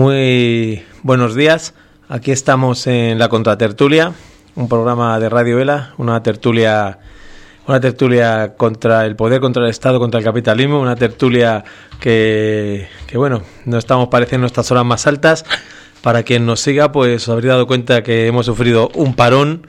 Muy buenos días. Aquí estamos en la Contratertulia, un programa de Radio Vela, una tertulia contra el poder, contra el Estado, contra el capitalismo, una tertulia que bueno, no estamos pareciendo estas horas más altas. Para quien nos siga, pues os habréis dado cuenta que hemos sufrido un parón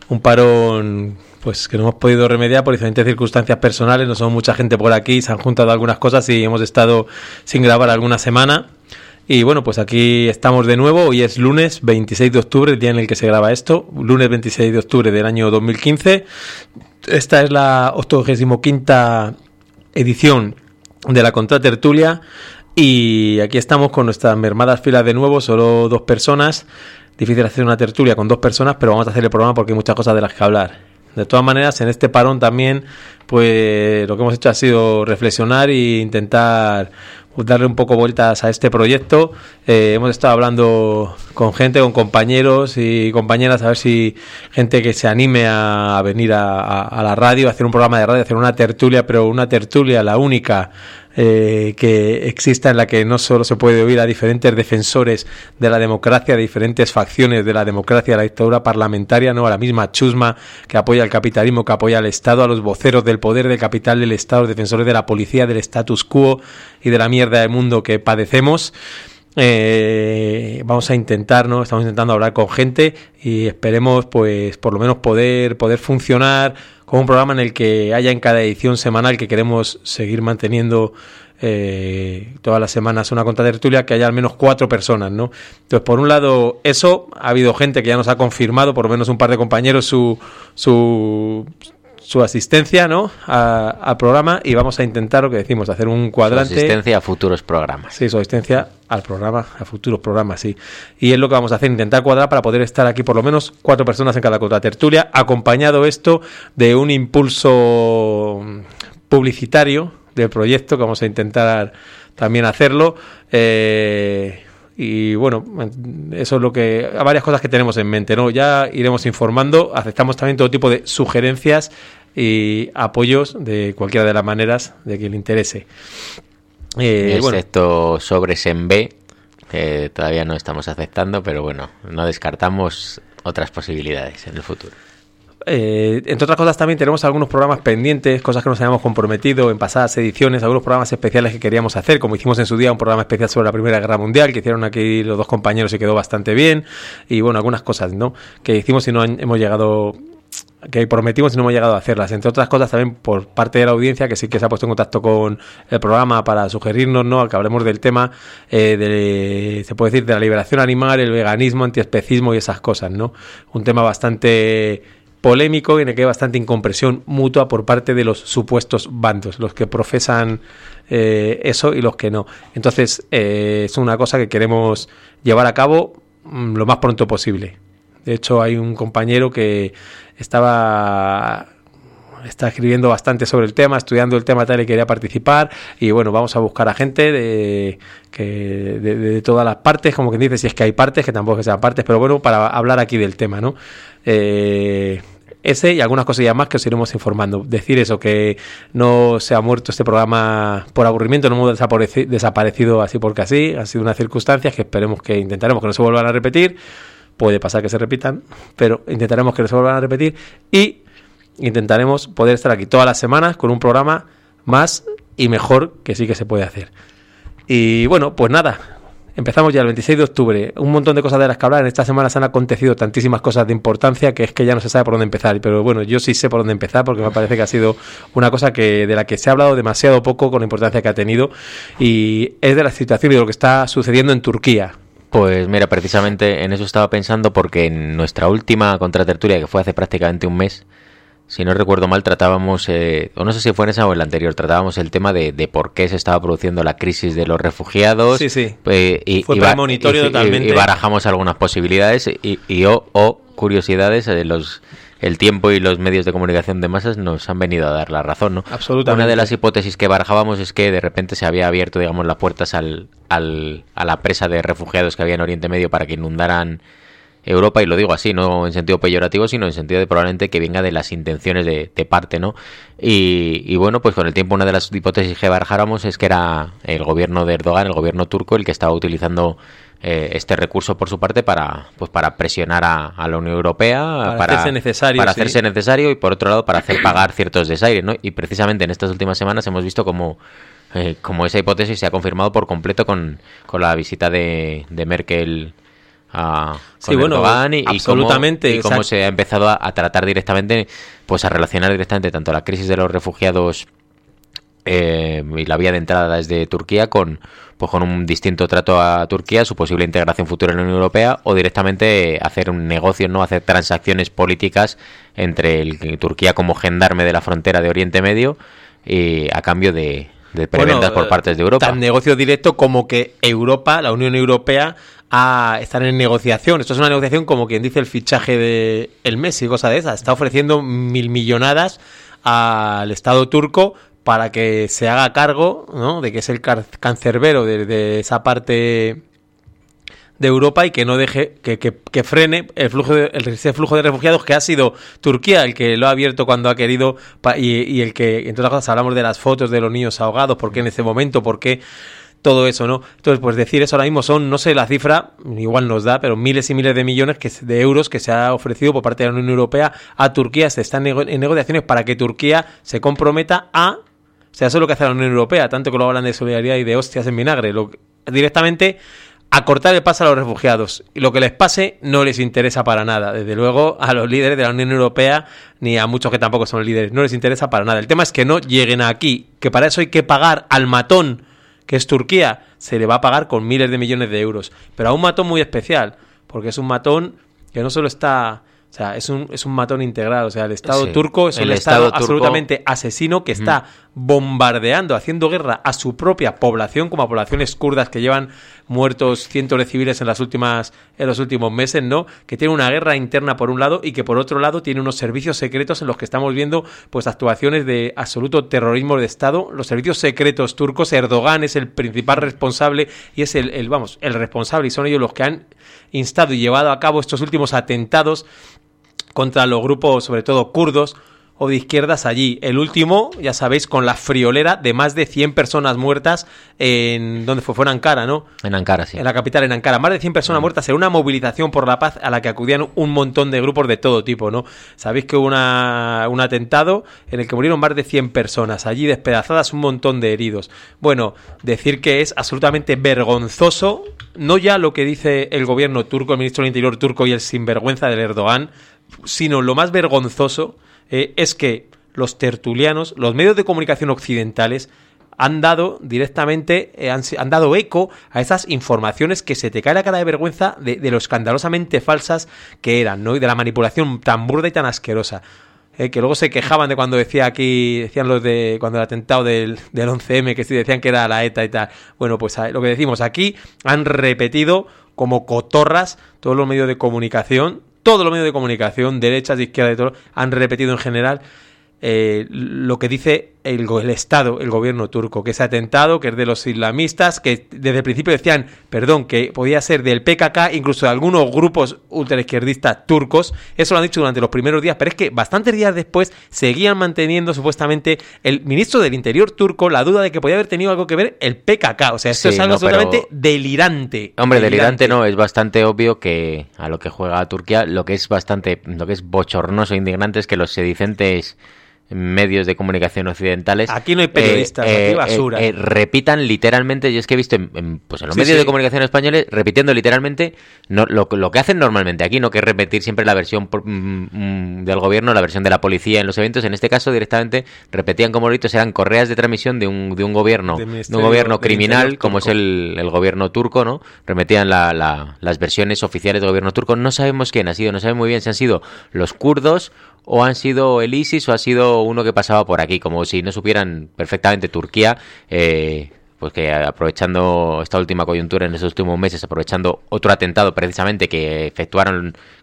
pues que no hemos podido remediar por diferentes circunstancias personales. No somos mucha gente por aquí, se han juntado algunas cosas y hemos estado sin grabar alguna semana. Y bueno, pues aquí estamos de nuevo. Hoy es lunes 26 de octubre, el día en el que se graba esto, lunes 26 de octubre del año 2015. Esta es la 85ª edición de la Contratertulia y aquí estamos con nuestras mermadas filas de nuevo, solo 2 personas. Difícil hacer una tertulia con 2 personas, pero vamos a hacer el programa porque hay muchas cosas de las que hablar. De todas maneras, en este parón también, pues lo que hemos hecho ha sido reflexionar e intentar darle un poco vueltas a este proyecto. Hemos estado hablando con gente, con compañeros y compañeras, a ver si gente que se anime a venir a la radio, a hacer un programa de radio, a hacer una tertulia, pero una tertulia la única que exista, en la que no solo se puede oír a diferentes defensores de la democracia, de diferentes facciones de la democracia, de la dictadura parlamentaria, no a la misma chusma que apoya al capitalismo, que apoya al Estado, a los voceros del poder, del capital, del Estado, los defensores de la policía, del status quo y de la mierda del mundo que padecemos. Vamos a intentar, ¿no? Estamos intentando hablar con gente y esperemos, pues, por lo menos poder funcionar con un programa en el que haya en cada edición semanal, que queremos seguir manteniendo todas las semanas una contratertulia, que haya al menos 4 personas, ¿no? Entonces, por un lado, eso, ha habido gente que ya nos ha confirmado, por lo menos un par de compañeros, su asistencia, ¿no? al programa, y vamos a intentar lo que decimos, hacer un cuadrante. Su asistencia a futuros programas. Sí, su asistencia al programa, a futuros programas, sí. Y es lo que vamos a hacer, intentar cuadrar para poder estar aquí por lo menos 4 personas en cada contratertulia, acompañado esto de un impulso publicitario del proyecto, que vamos a intentar también hacerlo. Y bueno, eso es lo que... varias cosas que tenemos en mente, ¿no? Ya iremos informando, aceptamos también todo tipo de sugerencias y apoyos de cualquiera de las maneras de quien le interese. Excepto sobres en B, que todavía no estamos aceptando, pero bueno, no descartamos otras posibilidades en el futuro. Entre otras cosas también tenemos algunos programas pendientes, cosas que nos habíamos comprometido en pasadas ediciones, algunos programas especiales que queríamos hacer, como hicimos en su día un programa especial sobre la Primera Guerra Mundial, que hicieron aquí los 2 compañeros y quedó bastante bien, y bueno, algunas cosas, ¿no?, que hicimos y no hemos llegado, que prometimos y no hemos llegado a hacerlas. Entre otras cosas también por parte de la audiencia, que sí que se ha puesto en contacto con el programa para sugerirnos, ¿no?, que hablemos del tema se puede decir, de la liberación animal, el veganismo, antiespecismo y esas cosas, ¿no? Un tema bastante polémico, en el que hay bastante incomprensión mutua por parte de los supuestos bandos, los que profesan eso y los que no. Entonces, es una cosa que queremos llevar a cabo lo más pronto posible. De hecho, hay un compañero que está escribiendo bastante sobre el tema, estudiando el tema tal, y quería participar, y bueno, vamos a buscar a gente de todas las partes, como quien dice, si es que hay partes, que tampoco que sean partes, pero bueno, para hablar aquí del tema, ¿no? Ese y algunas cosillas más que os iremos informando. Decir eso, que no se ha muerto este programa por aburrimiento, no hemos desaparecido así porque así, ha sido una circunstancia que intentaremos que no se vuelvan a repetir. Puede pasar que se repitan, pero intentaremos que no se vuelvan a repetir y intentaremos poder estar aquí todas las semanas con un programa más y mejor, que sí que se puede hacer. Y bueno, pues nada, empezamos ya el 26 de octubre, un montón de cosas de las que hablar. En esta semana se han acontecido tantísimas cosas de importancia que es que ya no se sabe por dónde empezar, pero bueno, yo sí sé por dónde empezar, porque me parece que ha sido una cosa de la que se ha hablado demasiado poco con la importancia que ha tenido, y es de la situación y de lo que está sucediendo en Turquía. Pues mira, precisamente en eso estaba pensando, porque en nuestra última contratertulia, que fue hace prácticamente un mes, si no recuerdo mal, tratábamos, o no sé si fue en esa o en la anterior, tratábamos el tema de por qué se estaba produciendo la crisis de los refugiados. Sí, sí. Fue premonitorio totalmente. Y barajamos algunas posibilidades o curiosidades de el tiempo y los medios de comunicación de masas nos han venido a dar la razón, ¿no? Absolutamente. Una de las hipótesis que barajábamos es que de repente se había abierto, digamos, las puertas a la presa de refugiados que había en Oriente Medio para que inundaran Europa, y lo digo así, no en sentido peyorativo, sino en sentido de probablemente que venga de las intenciones de parte, ¿no? Y bueno, pues con el tiempo una de las hipótesis que barajáramos es que era el gobierno de Erdogan, el gobierno turco, el que estaba utilizando este recurso por su parte para presionar a la Unión Europea para hacerse necesario, para hacerse necesario, y por otro lado para hacer pagar ciertos desaires, ¿no? Y precisamente en estas últimas semanas hemos visto como esa hipótesis se ha confirmado por completo con la visita de Merkel con Erdogan, y cómo se ha empezado a tratar directamente, pues a relacionar directamente tanto la crisis de los refugiados y la vía de entrada desde Turquía con un distinto trato a Turquía, su posible integración futura en la Unión Europea, o directamente hacer un negocio, ¿no? Hacer transacciones políticas entre Turquía como gendarme de la frontera de Oriente Medio y a cambio de prebendas por partes de Europa. Tan negocio directo como que Europa, la Unión Europea, están en negociación. Esto es una negociación como quien dice el fichaje de el Messi, cosa de esa. Está ofreciendo 1.000 millonadas al Estado turco para que se haga cargo, ¿no?, de que es el cancerbero de esa parte de Europa y que no deje que frene ese flujo de refugiados, que ha sido Turquía el que lo ha abierto cuando ha querido, y el que, entre otras cosas, hablamos de las fotos de los niños ahogados, por qué en ese momento, por qué todo eso, ¿no? Entonces, pues decir eso ahora mismo son, no sé la cifra, igual nos da, pero miles y miles de millones de euros que se ha ofrecido por parte de la Unión Europea a Turquía. Se están en negociaciones para que Turquía se comprometa o sea, eso es lo que hace la Unión Europea, tanto que lo hablan de solidaridad y de hostias en vinagre, directamente a cortar el paso a los refugiados. Y lo que les pase no les interesa para nada. Desde luego a los líderes de la Unión Europea, ni a muchos que tampoco son líderes, no les interesa para nada. El tema es que no lleguen aquí, que para eso hay que pagar al matón, que es Turquía. Se le va a pagar con miles de millones de euros. Pero a un matón muy especial, porque es un matón que no solo está... O sea, es un matón integral. O sea, el Estado turco es un Estado absolutamente asesino que está bombardeando, haciendo guerra a su propia población, como a poblaciones kurdas que llevan muertos cientos de civiles en los últimos meses, ¿no? Que tiene una guerra interna por un lado y que por otro lado tiene unos servicios secretos en los que estamos viendo pues actuaciones de absoluto terrorismo de Estado. Los servicios secretos turcos, Erdogan es el principal responsable y es el responsable, y son ellos los que han instado y llevado a cabo estos últimos atentados contra los grupos, sobre todo kurdos o de izquierdas allí. El último, ya sabéis, con la friolera de más de 100 personas muertas en... ¿Dónde fue? Fue en Ankara, ¿no? En Ankara, sí. En la capital, en Ankara. Más de 100 personas muertas en una movilización por la paz a la que acudían un montón de grupos de todo tipo, ¿no? Sabéis que hubo un atentado en el que murieron más de 100 personas. Allí despedazadas, un montón de heridos. Bueno, decir que es absolutamente vergonzoso, no ya lo que dice el gobierno turco, el ministro del Interior turco y el sinvergüenza del Erdogan, sino lo más vergonzoso es que los tertulianos, los medios de comunicación occidentales, han dado directamente, han dado eco a esas informaciones que se te cae la cara de vergüenza de lo escandalosamente falsas que eran, ¿no? Y de la manipulación tan burda y tan asquerosa. Que luego se quejaban de cuando decían los de cuando el atentado del 11M, que sí decían que era la ETA y tal. Bueno, pues lo que decimos aquí, han repetido como cotorras todos los medios de comunicación, derechas, de izquierda, de todo, han repetido en general lo que dice el Estado, el gobierno turco, que ese atentado, que es de los islamistas, que desde el principio decían, que podía ser del PKK, incluso de algunos grupos ultraizquierdistas turcos. Eso lo han dicho durante los primeros días, pero es que bastantes días después seguían manteniendo supuestamente el ministro del Interior turco la duda de que podía haber tenido algo que ver el PKK. O sea, esto es algo absolutamente delirante. Hombre, delirante no, es bastante obvio que a lo que juega Turquía, lo que es bochornoso e indignante es que los sedicentes medios de comunicación occidentales, aquí no hay periodistas, aquí hay basura, repitan literalmente, y es que he visto en los medios de comunicación españoles repitiendo literalmente lo que hacen normalmente aquí, no que repetir siempre la versión del gobierno, la versión de la policía en los eventos. En este caso directamente repetían como gritos, eran correas de transmisión de un gobierno criminal como es el gobierno turco, ¿no? Remetían las versiones oficiales del gobierno turco. No sabemos quién ha sido, no sabemos muy bien si han sido los kurdos o han sido el ISIS o ha sido uno que pasaba por aquí, como si no supieran perfectamente Turquía, pues que aprovechando esta última coyuntura en estos últimos meses, aprovechando otro atentado precisamente que efectuaron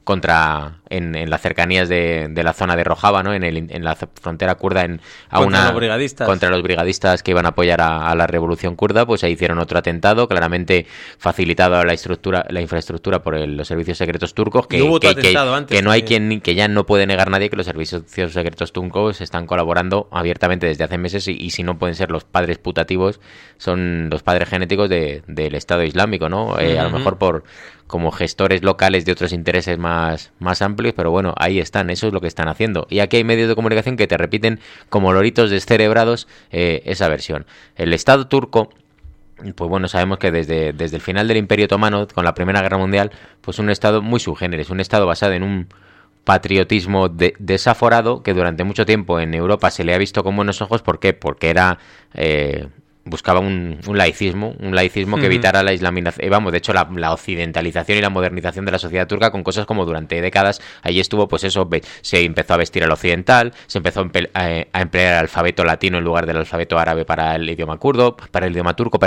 en las cercanías de la zona de Rojava, ¿no? En la frontera kurda, contra los brigadistas que iban a apoyar a la revolución kurda, pues ahí hicieron otro atentado, claramente facilitado la infraestructura por los servicios secretos turcos, que no hay que ya no puede negar nadie que los servicios secretos turcos están colaborando abiertamente desde hace meses, y si no pueden ser los padres putativos, son los padres genéticos del Estado Islámico, ¿no? A lo mejor como gestores locales de otros intereses más amplios, pero bueno, ahí están, eso es lo que están haciendo. Y aquí hay medios de comunicación que te repiten como loritos descerebrados esa versión. El Estado turco, pues bueno, sabemos que desde el final del Imperio Otomano, con la Primera Guerra Mundial, pues un Estado muy subgéneres, un Estado basado en un patriotismo desaforado que durante mucho tiempo en Europa se le ha visto con buenos ojos. ¿Por qué? Porque buscaba un laicismo que evitara la islamización, de hecho la occidentalización y la modernización de la sociedad turca, con cosas como durante décadas allí estuvo, pues eso, se empezó a vestir al occidental, se empezó a emplear el alfabeto latino en lugar del alfabeto árabe para el idioma turco,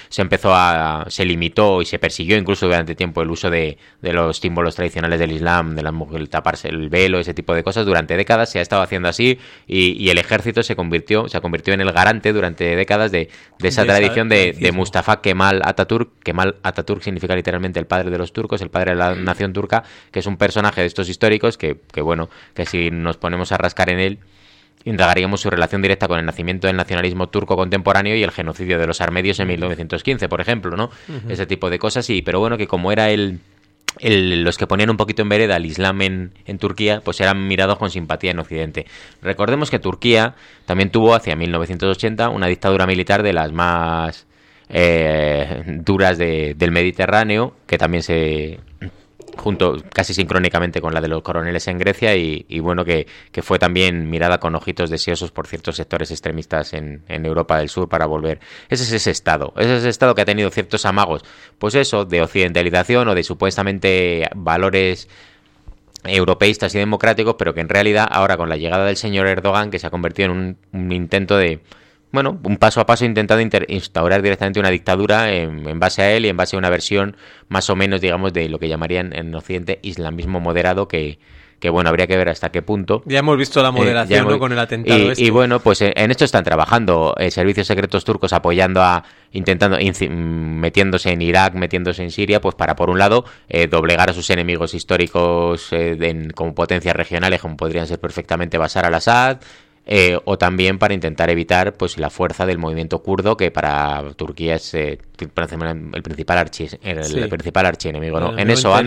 se limitó y se persiguió incluso durante tiempo el uso de los símbolos tradicionales del Islam, de la mujer, taparse el velo, ese tipo de cosas. Durante décadas se ha estado haciendo así, y el ejército se convirtió en el garante durante décadas de esa tradición de Mustafa Kemal Atatürk. Kemal Atatürk significa literalmente el padre de los turcos, el padre de la nación turca, que es un personaje de estos históricos que si nos ponemos a rascar en él, indagaríamos su relación directa con el nacimiento del nacionalismo turco contemporáneo y el genocidio de los armenios en 1915, por ejemplo, ¿no? Ese tipo de cosas, pero bueno, que como era los que ponían un poquito en vereda el Islam en Turquía, pues eran mirados con simpatía en Occidente. Recordemos que Turquía también tuvo hacia 1980 una dictadura militar de las más duras del Mediterráneo, que también junto casi sincrónicamente con la de los coroneles en Grecia, y bueno, que fue también mirada con ojitos deseosos por ciertos sectores extremistas en Europa del Sur para volver. Ese es ese Estado que ha tenido ciertos amagos, pues eso, de occidentalización o de supuestamente valores europeístas y democráticos, pero que en realidad ahora, con la llegada del señor Erdogan, que se ha convertido en un intento de, bueno, un paso a paso intentado instaurar directamente una dictadura en base a él y en base a una versión más o menos, digamos, de lo que llamarían en Occidente islamismo moderado, que bueno, habría que ver hasta qué punto. Ya hemos visto la moderación, ¿no?, con el atentado y bueno, pues en esto están trabajando servicios secretos turcos apoyando metiéndose en Irak, metiéndose en Siria, pues para, por un lado, doblegar a sus enemigos históricos como potencias regionales, como podrían ser perfectamente Bashar al-Assad, o también para intentar evitar pues la fuerza del movimiento kurdo, que para Turquía es el principal archienemigo, ¿no? En eso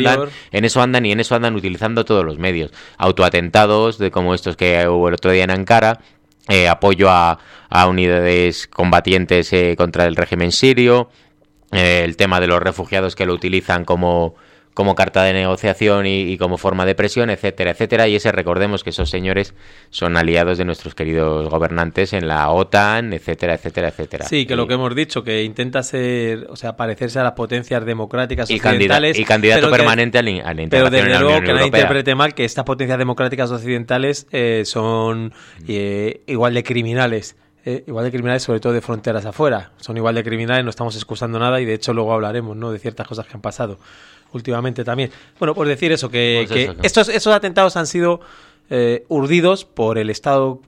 andan utilizando todos los medios, autoatentados como estos que hubo el otro día en Ankara, apoyo a unidades combatientes contra el régimen sirio, el tema de los refugiados que lo utilizan como carta de negociación y como forma de presión, etcétera, etcétera. Y recordemos que esos señores son aliados de nuestros queridos gobernantes en la OTAN, etcétera, etcétera, etcétera. Sí, que lo que hemos dicho, que intenta parecerse a las potencias democráticas occidentales. Y candidato permanente a la integración. Pero desde luego que nadie interprete mal que estas potencias democráticas occidentales son igual de criminales. Sobre todo de fronteras afuera. Son igual de criminales, no estamos excusando nada, y de hecho luego hablaremos, ¿no?, de ciertas cosas que han pasado últimamente también. Bueno, por decir eso, que estos atentados han sido urdidos por el Estado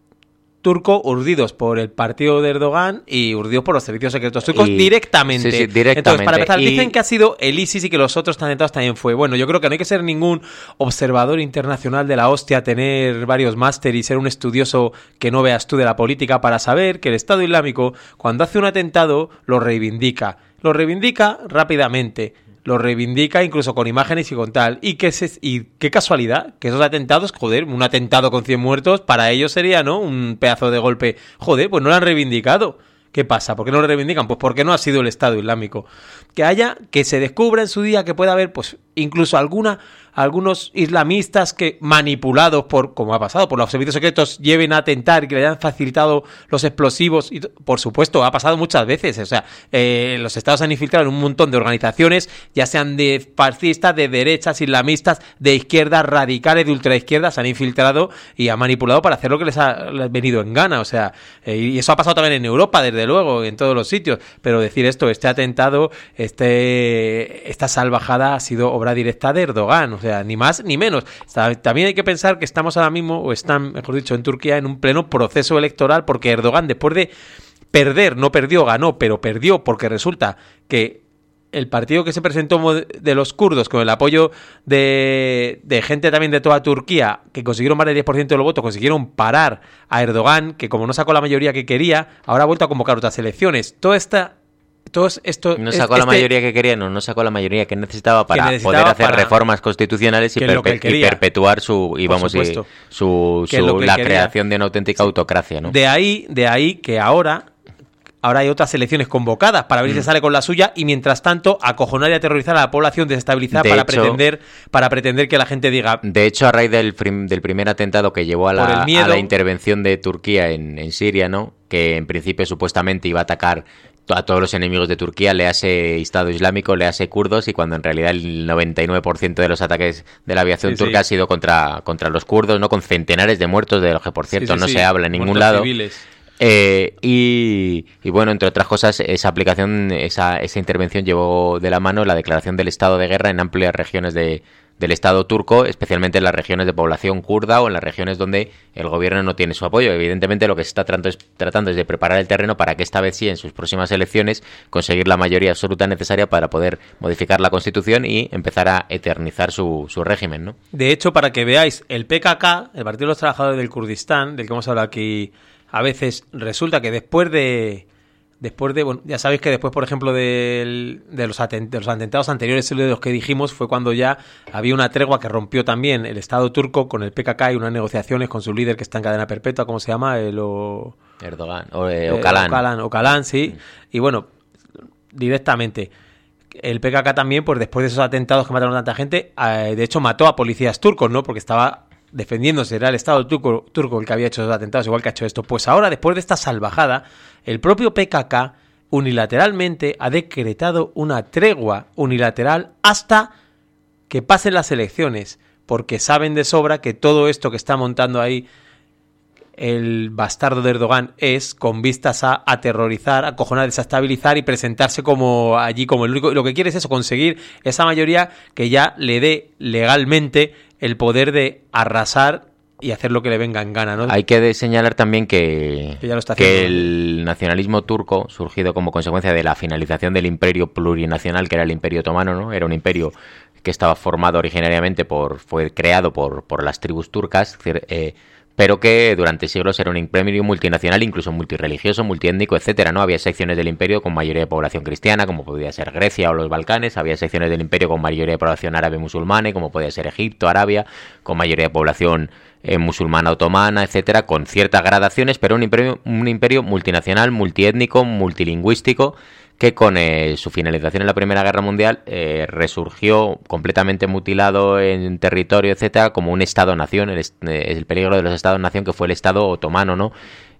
turco, urdidos por el partido de Erdogan y urdidos por los servicios secretos turcos directamente. Sí, directamente. Entonces, para empezar, dicen que ha sido el ISIS y que los otros atentados también fue. Bueno, yo creo que no hay que ser ningún observador internacional de la hostia, tener varios máster y ser un estudioso que no veas tú de la política para saber que el Estado Islámico, cuando hace un atentado, lo reivindica rápidamente. Lo reivindica incluso con imágenes y con tal. Y qué casualidad, que esos atentados, un atentado con 100 muertos, para ellos sería, ¿no?, un pedazo de golpe. Pues no lo han reivindicado. ¿Qué pasa? ¿Por qué no lo reivindican? Pues porque no ha sido el Estado Islámico. Que se descubra en su día que pueda haber, pues, incluso algunos islamistas que, manipulados como ha pasado, por los servicios secretos, lleven a atentar y que le hayan facilitado los explosivos. Y, por supuesto, ha pasado muchas veces. Los estados han infiltrado en un montón de organizaciones, ya sean de fascistas, de derechas, islamistas, de izquierdas, radicales, de ultraizquierdas, se han infiltrado y han manipulado para hacer lo que les ha venido en gana. Y eso ha pasado también en Europa, desde luego, en todos los sitios. Pero decir esto, este atentado, esta salvajada ha sido obra directa de Erdogan. sea, ni más ni menos. También hay que pensar que estamos ahora mismo, o están, mejor dicho, en Turquía en un pleno proceso electoral, porque Erdogan, después de perder, no perdió, ganó, pero perdió porque resulta que el partido que se presentó de los kurdos, con el apoyo de gente también de toda Turquía, que consiguieron más del 10% de los votos, consiguieron parar a Erdogan, que como no sacó la mayoría que quería, ahora ha vuelto a convocar otras elecciones. Todo esto... No sacó la mayoría que quería, no sacó la mayoría que necesitaba para poder hacer reformas constitucionales y perpetuar la creación de una auténtica autocracia, ¿no? De ahí que ahora hay otras elecciones convocadas para ver si se sale con la suya, y mientras tanto acojonar y aterrorizar a la población, desestabilizar para pretender que la gente diga... De hecho, a raíz del primer atentado que llevó a la intervención de Turquía en Siria, ¿no? Que en principio supuestamente iba a atacar a todos los enemigos de Turquía, le hace Estado Islámico, le hace kurdos, y cuando en realidad el 99% de los ataques de la aviación turca ha sido contra los kurdos, ¿no? Con centenares de muertos, de los que por cierto no se habla en ningún lado. Y bueno, entre otras cosas, esa intervención llevó de la mano la declaración del estado de guerra en amplias regiones del Estado turco, especialmente en las regiones de población kurda o en las regiones donde el gobierno no tiene su apoyo. Evidentemente lo que se está tratando es de preparar el terreno para que esta vez sí, en sus próximas elecciones, conseguir la mayoría absoluta necesaria para poder modificar la Constitución y empezar a eternizar su régimen, ¿no? De hecho, para que veáis, el PKK, el Partido de los Trabajadores del Kurdistán, del que hemos hablado aquí a veces, resulta que después de bueno, ya sabéis que después, por ejemplo, de los atentados anteriores, de los que dijimos, fue cuando ya había una tregua que rompió también el Estado turco con el PKK y unas negociaciones con su líder que está en cadena perpetua, ¿cómo se llama? Erdogan, Öcalan. Öcalan, sí. Y bueno, directamente, el PKK también, pues después de esos atentados que mataron a tanta gente, de hecho mató a policías turcos, ¿no? Porque estaba defendiéndose, era el Estado turco el que había hecho los atentados, igual que ha hecho esto. Pues ahora, después de esta salvajada, el propio PKK unilateralmente ha decretado una tregua unilateral hasta que pasen las elecciones, porque saben de sobra que todo esto que está montando ahí el bastardo de Erdogan es con vistas a aterrorizar, acojonar, desestabilizar y presentarse como allí como el único. Lo que quiere es eso, conseguir esa mayoría que ya le dé legalmente el poder de arrasar y hacer lo que le venga en gana, ¿no? Hay que señalar también que el nacionalismo turco, surgido como consecuencia de la finalización del imperio plurinacional que era el Imperio Otomano, ¿no? Era un imperio que estaba formado originariamente fue creado por las tribus turcas, pero que durante siglos era un imperio multinacional, incluso multirreligioso, multiétnico, etcétera, ¿no? Había secciones del imperio con mayoría de población cristiana, como podía ser Grecia o los Balcanes, había secciones del imperio con mayoría de población árabe musulmana, como podía ser Egipto, Arabia, con mayoría de población musulmana otomana, etcétera, con ciertas gradaciones, pero un imperio multinacional, multiétnico, multilingüístico, que con su finalización en la Primera Guerra Mundial resurgió completamente mutilado en territorio, etcétera, como un Estado-nación, el peligro de los Estados-nación, que fue el Estado otomano, ¿no?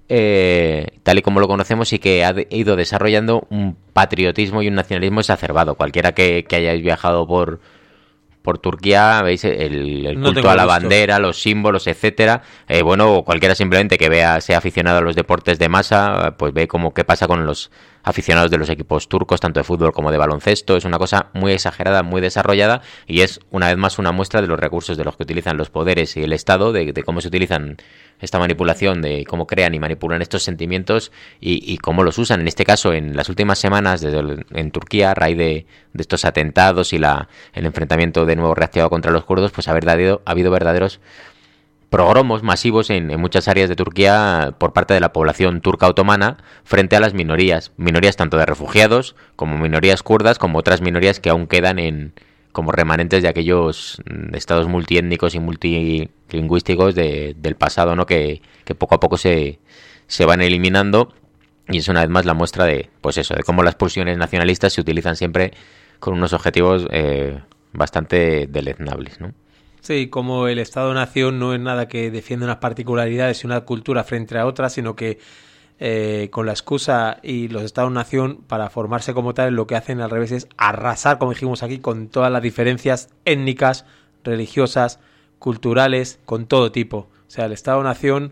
Tal y como lo conocemos, y que ha ido desarrollando un patriotismo y un nacionalismo exacerbado. Cualquiera que hayáis viajado por Turquía, veis el culto a la bandera, los símbolos, etcétera. Bueno, cualquiera simplemente que sea aficionado a los deportes de masa, pues ve qué pasa con los aficionados de los equipos turcos, tanto de fútbol como de baloncesto. Es una cosa muy exagerada, muy desarrollada, y es una vez más una muestra de los recursos de los que utilizan los poderes y el Estado, de cómo se utilizan esta manipulación, de cómo crean y manipulan estos sentimientos y cómo los usan. En este caso, en las últimas semanas en Turquía, a raíz de estos atentados y el enfrentamiento de nuevo reactivado contra los kurdos, pues ha habido verdaderos progromos masivos en muchas áreas de Turquía por parte de la población turca otomana frente a las minorías tanto de refugiados como minorías kurdas, como otras minorías que aún quedan como remanentes de aquellos estados multiétnicos y multilingüísticos del pasado, ¿no? Que poco a poco se van eliminando, y es una vez más la muestra de cómo las pulsiones nacionalistas se utilizan siempre con unos objetivos bastante deleznables, ¿no? Sí, como el Estado-Nación no es nada que defienda unas particularidades y una cultura frente a otras, sino que con la excusa y los Estados-Nación, para formarse como tal, lo que hacen al revés es arrasar, como dijimos aquí, con todas las diferencias étnicas, religiosas, culturales, con todo tipo. O sea, el Estado-Nación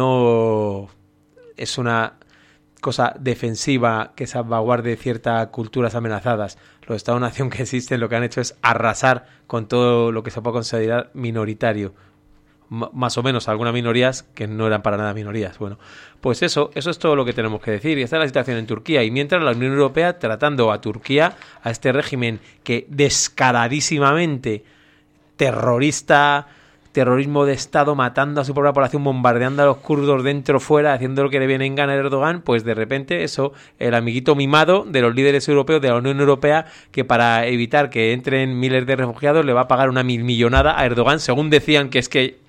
no es una cosa defensiva que salvaguarde ciertas culturas amenazadas. los Estados-nación que existen lo que han hecho es arrasar con todo lo que se puede considerar minoritario. Más o menos algunas minorías que no eran para nada minorías. Bueno, pues eso es todo lo que tenemos que decir. Y esta es la situación en Turquía. Y mientras la Unión Europea tratando a Turquía, a este régimen que descaradísimamente terrorismo de Estado, matando a su propia población, bombardeando a los kurdos dentro, fuera, haciendo lo que le viene en gana a Erdogan, pues de repente eso, el amiguito mimado de los líderes europeos, de la Unión Europea, que para evitar que entren miles de refugiados le va a pagar una millonada a Erdogan, según decían, que es que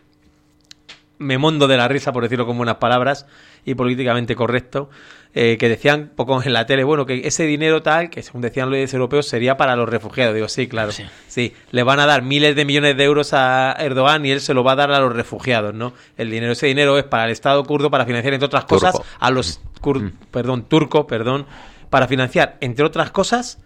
me mondo de la risa, por decirlo con buenas palabras y políticamente correcto, que decían poco en la tele, bueno, que ese dinero tal, que según decían los líderes europeos, sería para los refugiados. Digo, sí, claro, sí, le van a dar miles de millones de euros a Erdogan y él se lo va a dar a los refugiados, ¿no? Ese dinero es para el Estado kurdo, para financiar, entre otras cosas, a los turcos, para financiar, entre otras cosas,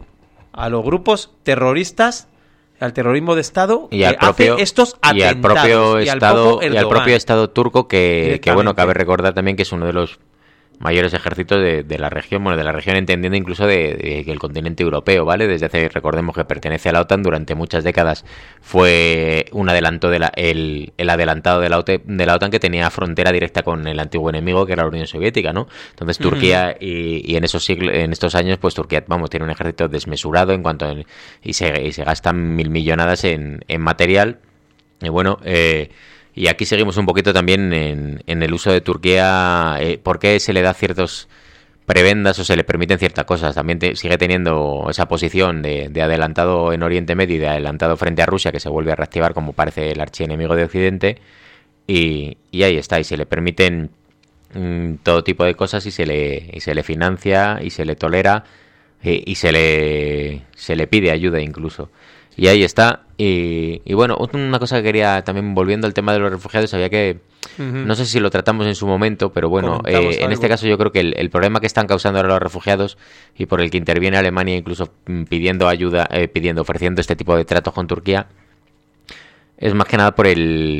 a los grupos terroristas, al terrorismo de Estado y al propio, hace estos atentados y al propio Estado turco que bueno, cabe recordar también que es uno de los mayores ejércitos de la región, bueno, de la región entendiendo incluso de el continente europeo, ¿vale? Desde hace, recordemos que pertenece a la OTAN, durante muchas décadas fue un adelanto el adelantado de la OTAN que tenía frontera directa con el antiguo enemigo que era la Unión Soviética, ¿no? Entonces Turquía y en estos años pues Turquía, vamos, tiene un ejército desmesurado en cuanto y se gastan millonadas en material y bueno, y aquí seguimos un poquito también en el uso de Turquía, por qué se le da ciertos prebendas o se le permiten ciertas cosas. También sigue teniendo esa posición de adelantado en Oriente Medio y de adelantado frente a Rusia, que se vuelve a reactivar como parece el archienemigo de Occidente, y ahí está, y se le permiten todo tipo de cosas y se le financia y se le tolera y se le pide ayuda incluso. Y ahí está. Y bueno, una cosa que quería también, volviendo al tema de los refugiados, había que, no sé si lo tratamos en su momento, pero bueno, en este caso yo creo que el problema que están causando ahora los refugiados y por el que interviene Alemania incluso pidiendo ayuda, ofreciendo este tipo de tratos con Turquía, es más que nada por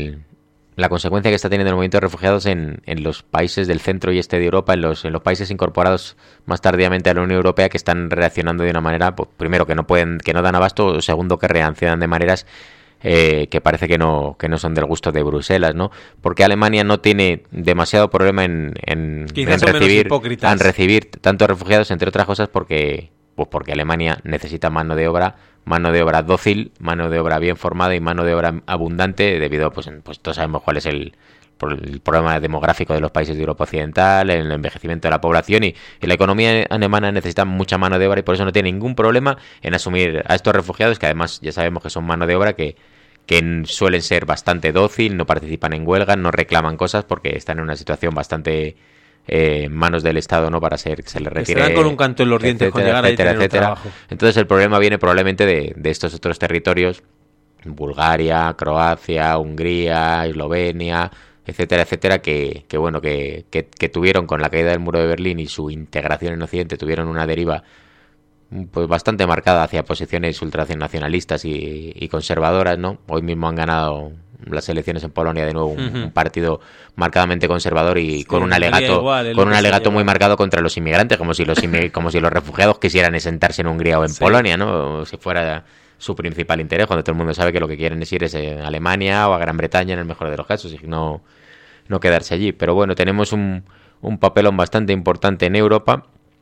la consecuencia que está teniendo el movimiento de refugiados en los países del centro y este de Europa, en los países incorporados más tardíamente a la Unión Europea, que están reaccionando de una manera, pues, primero que no dan abasto, o segundo que reaccionan de maneras que parece que no son del gusto de Bruselas, ¿no? Porque Alemania no tiene demasiado problema en recibir tantos refugiados, entre otras cosas porque Alemania necesita mano de obra dócil, mano de obra bien formada y mano de obra abundante debido, pues todos sabemos cuál es el problema demográfico de los países de Europa Occidental, el envejecimiento de la población y la economía alemana necesita mucha mano de obra y por eso no tiene ningún problema en asumir a estos refugiados, que además ya sabemos que son mano de obra que suelen ser bastante dócil, no participan en huelgas, no reclaman cosas porque están en una situación bastante manos del Estado, ¿no? Para que se les retire. Estarán con un canto en los dientes con llegar a tener un trabajo. Entonces el problema viene probablemente de estos otros territorios, Bulgaria, Croacia, Hungría, Eslovenia, etcétera, etcétera, que tuvieron con la caída del muro de Berlín y su integración en Occidente, tuvieron una deriva pues bastante marcada hacia posiciones ultranacionalistas y conservadoras, ¿no? Hoy mismo han ganado las elecciones en Polonia de nuevo un partido marcadamente conservador y con un alegato muy marcado contra los inmigrantes, como si los refugiados quisieran sentarse en Hungría o en Polonia, ¿no? Si fuera su principal interés, cuando todo el mundo sabe que lo que quieren es ir a Alemania o a Gran Bretaña en el mejor de los casos y no quedarse allí. Pero bueno, tenemos un papelón bastante importante en Europa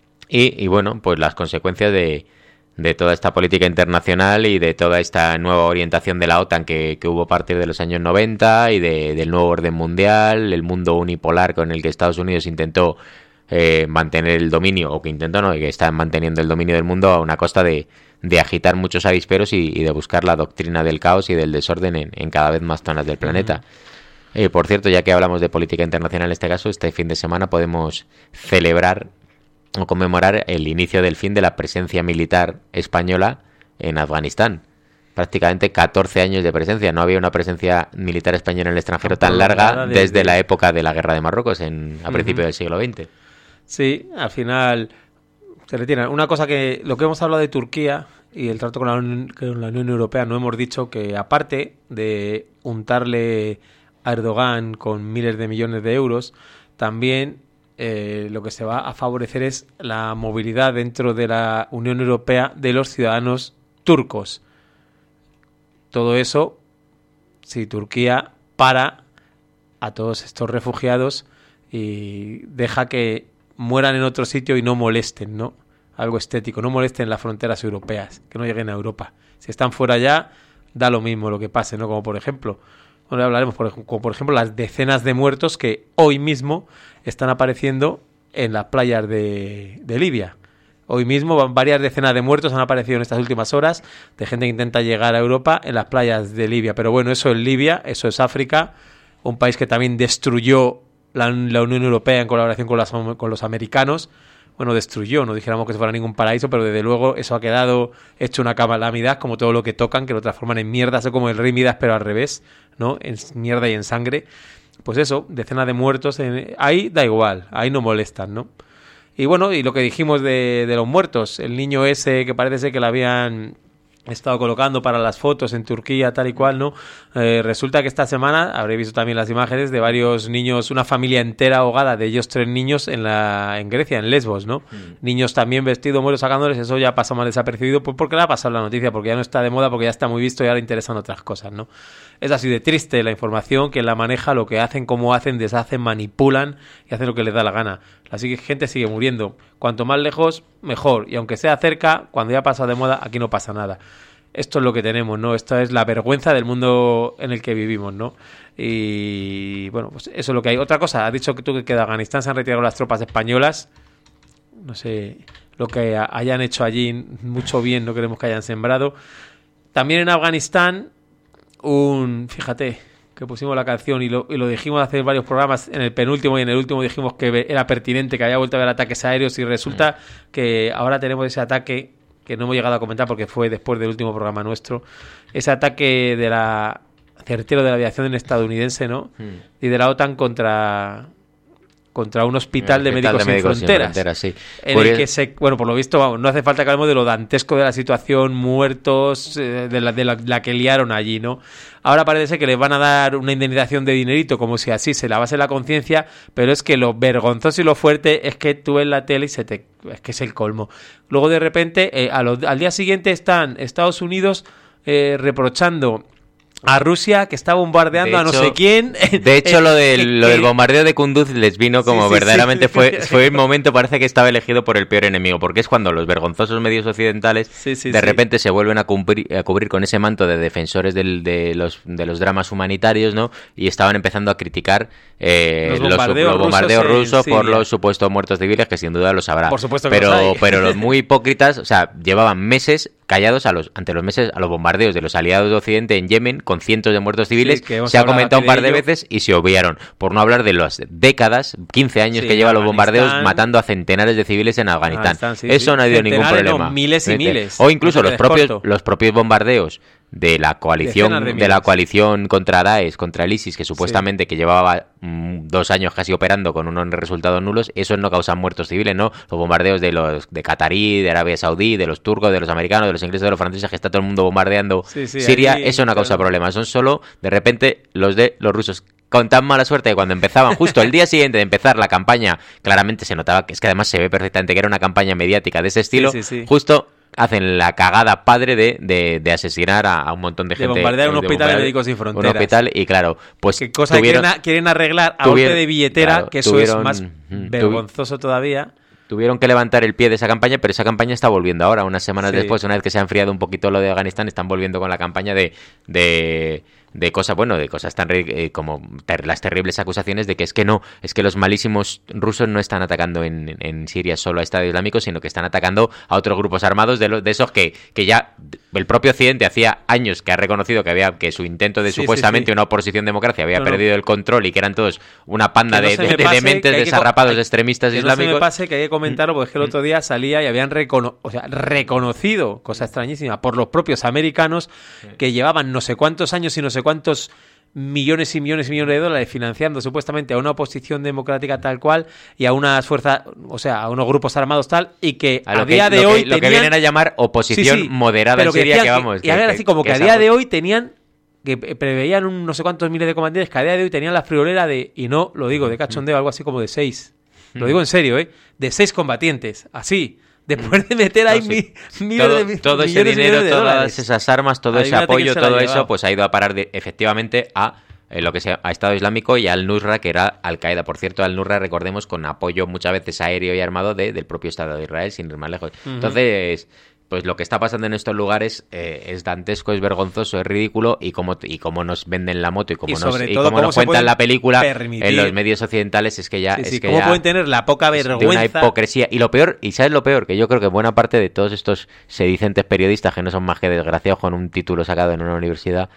y bueno, pues las consecuencias de toda esta política internacional y de toda esta nueva orientación de la OTAN que hubo a partir de los años 90 y del nuevo orden mundial, el mundo unipolar con el que Estados Unidos intentó mantener el dominio, o que intentó, no, que está manteniendo el dominio del mundo a una costa de agitar muchos avisperos y de buscar la doctrina del caos y del desorden en cada vez más zonas del planeta. Por cierto, ya que hablamos de política internacional en este caso, este fin de semana podemos celebrar o conmemorar el inicio del fin de la presencia militar española en Afganistán. Prácticamente 14 años de presencia. No había una presencia militar española en el extranjero tan larga desde la época de la Guerra de Marruecos a principios del siglo XX. Sí, al final se retira. Una cosa que lo que hemos hablado de Turquía y el trato con la Unión Europea, no hemos dicho que aparte de untarle a Erdogan con miles de millones de euros, también lo que se va a favorecer es la movilidad dentro de la Unión Europea de los ciudadanos turcos. Todo eso, si Turquía para a todos estos refugiados y deja que mueran en otro sitio y no molesten, ¿no? Algo estético, no molesten las fronteras europeas, que no lleguen a Europa. Si están fuera ya, da lo mismo lo que pase, ¿no? Como por ejemplo, ahora hablaremos, como por ejemplo, las decenas de muertos que hoy mismo están apareciendo en las playas de Libia. Hoy mismo varias decenas de muertos han aparecido en estas últimas horas de gente que intenta llegar a Europa en las playas de Libia. Pero bueno, eso es Libia, eso es África, un país que también destruyó la Unión Europea en colaboración con los americanos. Bueno, destruyó, no dijéramos que se fuera ningún paraíso, pero desde luego eso ha quedado hecho una calamidad, como todo lo que tocan, que lo transforman en mierda, así como el rey Midas, pero al revés, ¿no? En mierda y en sangre. Pues eso, decenas de muertos, ahí da igual, ahí no molestan, ¿no? Y bueno, y lo que dijimos de los muertos, el niño ese que parece ser que le habían estado colocando para las fotos en Turquía, tal y cual, ¿no? Resulta que esta semana, habré visto también las imágenes de varios niños, una familia entera ahogada, de ellos 3 niños en Grecia, en Lesbos, ¿no? Niños también vestidos, muertos, sacándoles, eso ya pasa mal desapercibido, pues porque le ha pasado la noticia, porque ya no está de moda, porque ya está muy visto y ahora interesan otras cosas, ¿no? Es así de triste la información, que la maneja, lo que hacen, cómo hacen, deshacen, manipulan y hacen lo que les da la gana. La gente sigue muriendo. Cuanto más lejos, mejor. Y aunque sea cerca, cuando ya pasa de moda, aquí no pasa nada. Esto es lo que tenemos, ¿no? Esta es la vergüenza del mundo en el que vivimos, ¿no? Y bueno, pues eso es lo que hay. Otra cosa, has dicho que tú que de Afganistán se han retirado las tropas españolas. No sé, lo que hayan hecho allí, mucho bien no queremos que hayan sembrado. También en Afganistán, fíjate, que pusimos la canción y lo dijimos hace varios programas, en el penúltimo y en el último dijimos que era pertinente, que había vuelto a haber ataques aéreos y resulta que ahora tenemos ese ataque que no hemos llegado a comentar porque fue después del último programa nuestro, ese ataque certero de la aviación estadounidense, ¿no? Y de la OTAN contra un hospital de Médicos Sin Fronteras, sí. En el que bueno, por lo visto, vamos, no hace falta que hablemos de lo dantesco de la situación, muertos, de la que liaron allí, ¿no? Ahora parece que les van a dar una indemnización de dinerito, como si así se lavase la conciencia, pero es que lo vergonzoso y lo fuerte es que tú ves la tele y es que es el colmo. Luego de repente, al día siguiente están Estados Unidos reprochando a Rusia que está bombardeando a no sé quién. De hecho, lo del bombardeo de Kunduz les vino como verdaderamente fue el momento, parece que estaba elegido por el peor enemigo, porque es cuando los vergonzosos medios occidentales de repente se vuelven a cubrir con ese manto de defensores de los dramas humanitarios, ¿no? Y estaban empezando a criticar los bombardeos rusos por los supuestos muertos civiles, que sin duda los habrá. Por supuesto que pero los muy hipócritas, o sea, llevaban meses callados ante los bombardeos de los aliados de Occidente en Yemen, con cientos de muertos civiles. Se ha comentado un par de veces y se obviaron, por no hablar de las décadas, 15 años que llevan los bombardeos matando a centenares de civiles en Afganistán. Eso no ha habido ningún problema. No, miles y miles. O incluso los propios bombardeos de la coalición contra Daesh, contra el ISIS, que supuestamente que llevaba 2 años casi operando con unos resultados nulos, eso no causa muertos civiles, ¿no? Los bombardeos de Qatarí, de Arabia Saudí, de los turcos, de los americanos, de los ingleses, de los franceses, que está todo el mundo bombardeando Siria, eso no causa problemas. Son solo, de repente, los rusos con tan mala suerte que cuando empezaban, justo el día siguiente de empezar la campaña, claramente se notaba que es que además se ve perfectamente que era una campaña mediática de ese estilo, justo hacen la cagada padre de asesinar a un montón de gente. De bombardear un hospital de Médicos Sin Fronteras. Un hospital, y claro, pues qué cosa quieren arreglar a golpe de billetera, que eso es más vergonzoso todavía. Tuvieron que levantar el pie de esa campaña, pero esa campaña está volviendo ahora, unas semanas después, una vez que se ha enfriado un poquito lo de Afganistán, están volviendo con la campaña de cosas, bueno, de cosas tan como las terribles acusaciones de que es que los malísimos rusos no están atacando en Siria solo a Estado Islámico, sino que están atacando a otros grupos armados de esos que ya el propio Occidente hacía años que ha reconocido que su intento de supuestamente una oposición democracia había perdido el control y que eran todos una panda de dementes desarrapados extremistas islámicos. No se me pase que hay que comentarlo, porque es que el otro día salía y habían reconocido, cosa extrañísima, por los propios americanos, que llevaban no sé cuántos años y no sé cuántos millones y millones y millones de dólares financiando supuestamente a una oposición democrática tal cual y a unas fuerzas, o sea, a unos grupos armados tal, y que a día de hoy lo que vienen a llamar oposición moderada en Siria, que vamos, y a así como que a día de hoy tenían, que preveían no sé cuántos miles de comandantes, que a día de hoy tenían la friolera de, y no lo digo de cachondeo, algo así como de 6. lo digo en serio, de 6 combatientes, así, después de meter ahí todo ese dinero, todas esas armas, todo ese apoyo, todo eso, pues ha ido a parar efectivamente a lo que sea a Estado Islámico y al Nusra, que era Al-Qaeda. Por cierto, al Nusra, recordemos, con apoyo muchas veces aéreo y armado del propio Estado de Israel, sin ir más lejos. Entonces, pues lo que está pasando en estos lugares es dantesco, es vergonzoso, es ridículo, y cómo nos venden la moto y cómo nos cuentan la película en los medios occidentales, es que ya... Es cómo pueden tener la poca vergüenza... De una hipocresía. Y lo peor, y ¿sabes lo peor? Que yo creo que buena parte de todos estos sedicentes periodistas, que no son más que desgraciados con un título sacado en una universidad...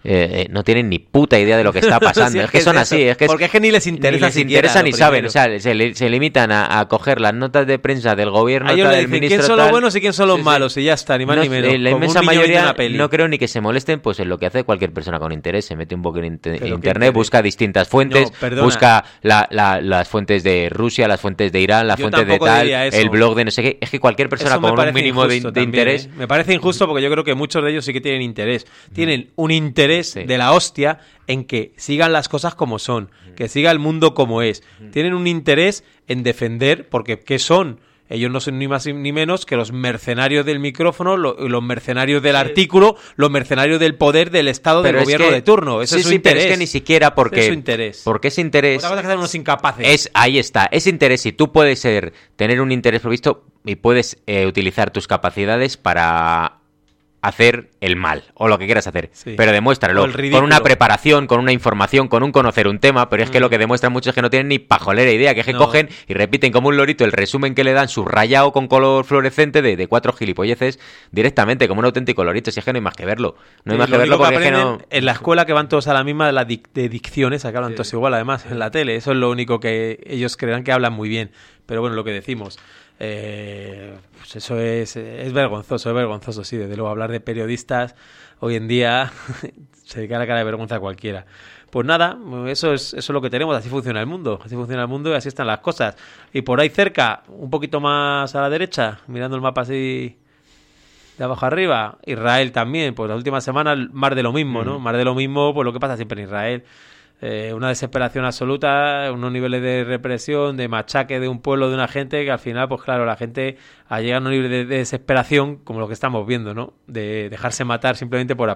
no tienen ni puta idea de lo que está pasando. Sí, es que son así. Porque es que ni les interesa. Ni les interesa ni saben. O sea, se limitan a coger las notas de prensa del gobierno, del ministro. ¿Quién son los buenos y quién son los malos? Y ya está, ni más ni menos. La inmensa mayoría no creo ni que se molesten pues en lo que hace cualquier persona con interés. Se mete un poco en internet, busca distintas fuentes, busca las fuentes de Rusia, las fuentes de Irán, las fuentes de tal, el blog de no sé qué. Es que cualquier persona con un mínimo de interés... Me parece injusto porque yo creo que muchos de ellos sí que tienen interés. Tienen un interés de la hostia en que sigan las cosas como son, que siga el mundo como es. Tienen un interés en defender, porque ¿qué son? Ellos no son ni más ni menos que los mercenarios del micrófono, los mercenarios del artículo, los mercenarios del poder del Estado del gobierno de turno. Ese es su interés. Pero es que ni siquiera porque... Es su interés. Porque ese interés... Otra cosa que hacen unos incapaces. Ahí está. Ese interés, si tú puedes tener un interés previsto y puedes utilizar tus capacidades para... hacer el mal, o lo que quieras hacer, pero demuéstralo, con una preparación, con una información, con un conocer un tema, pero es que lo que demuestran muchos es que no tienen ni pajolera idea, que es que cogen y repiten como un lorito el resumen que le dan subrayado con color fluorescente de 4 gilipolleces directamente, como un auténtico lorito, si es que no hay más que verlo. No hay más que verlo porque es que no... En la escuela que van todos a la misma de dicciones, acá hablan todos igual, además, en la tele, eso es lo único que ellos creerán que hablan muy bien, pero bueno, lo que decimos... pues eso es vergonzoso, sí, desde luego hablar de periodistas hoy en día se le cae la cara de vergüenza a cualquiera. Pues nada, eso es lo que tenemos, así funciona el mundo y así están las cosas. Y por ahí cerca, un poquito más a la derecha, mirando el mapa así de abajo arriba, Israel también, pues la última semana más de lo mismo, ¿no? Más de lo mismo, pues lo que pasa siempre en Israel. Una desesperación absoluta, unos niveles de represión, de machaque de un pueblo, de una gente que al final, pues claro, la gente llega a un nivel de desesperación como lo que estamos viendo, ¿no? De dejarse matar simplemente por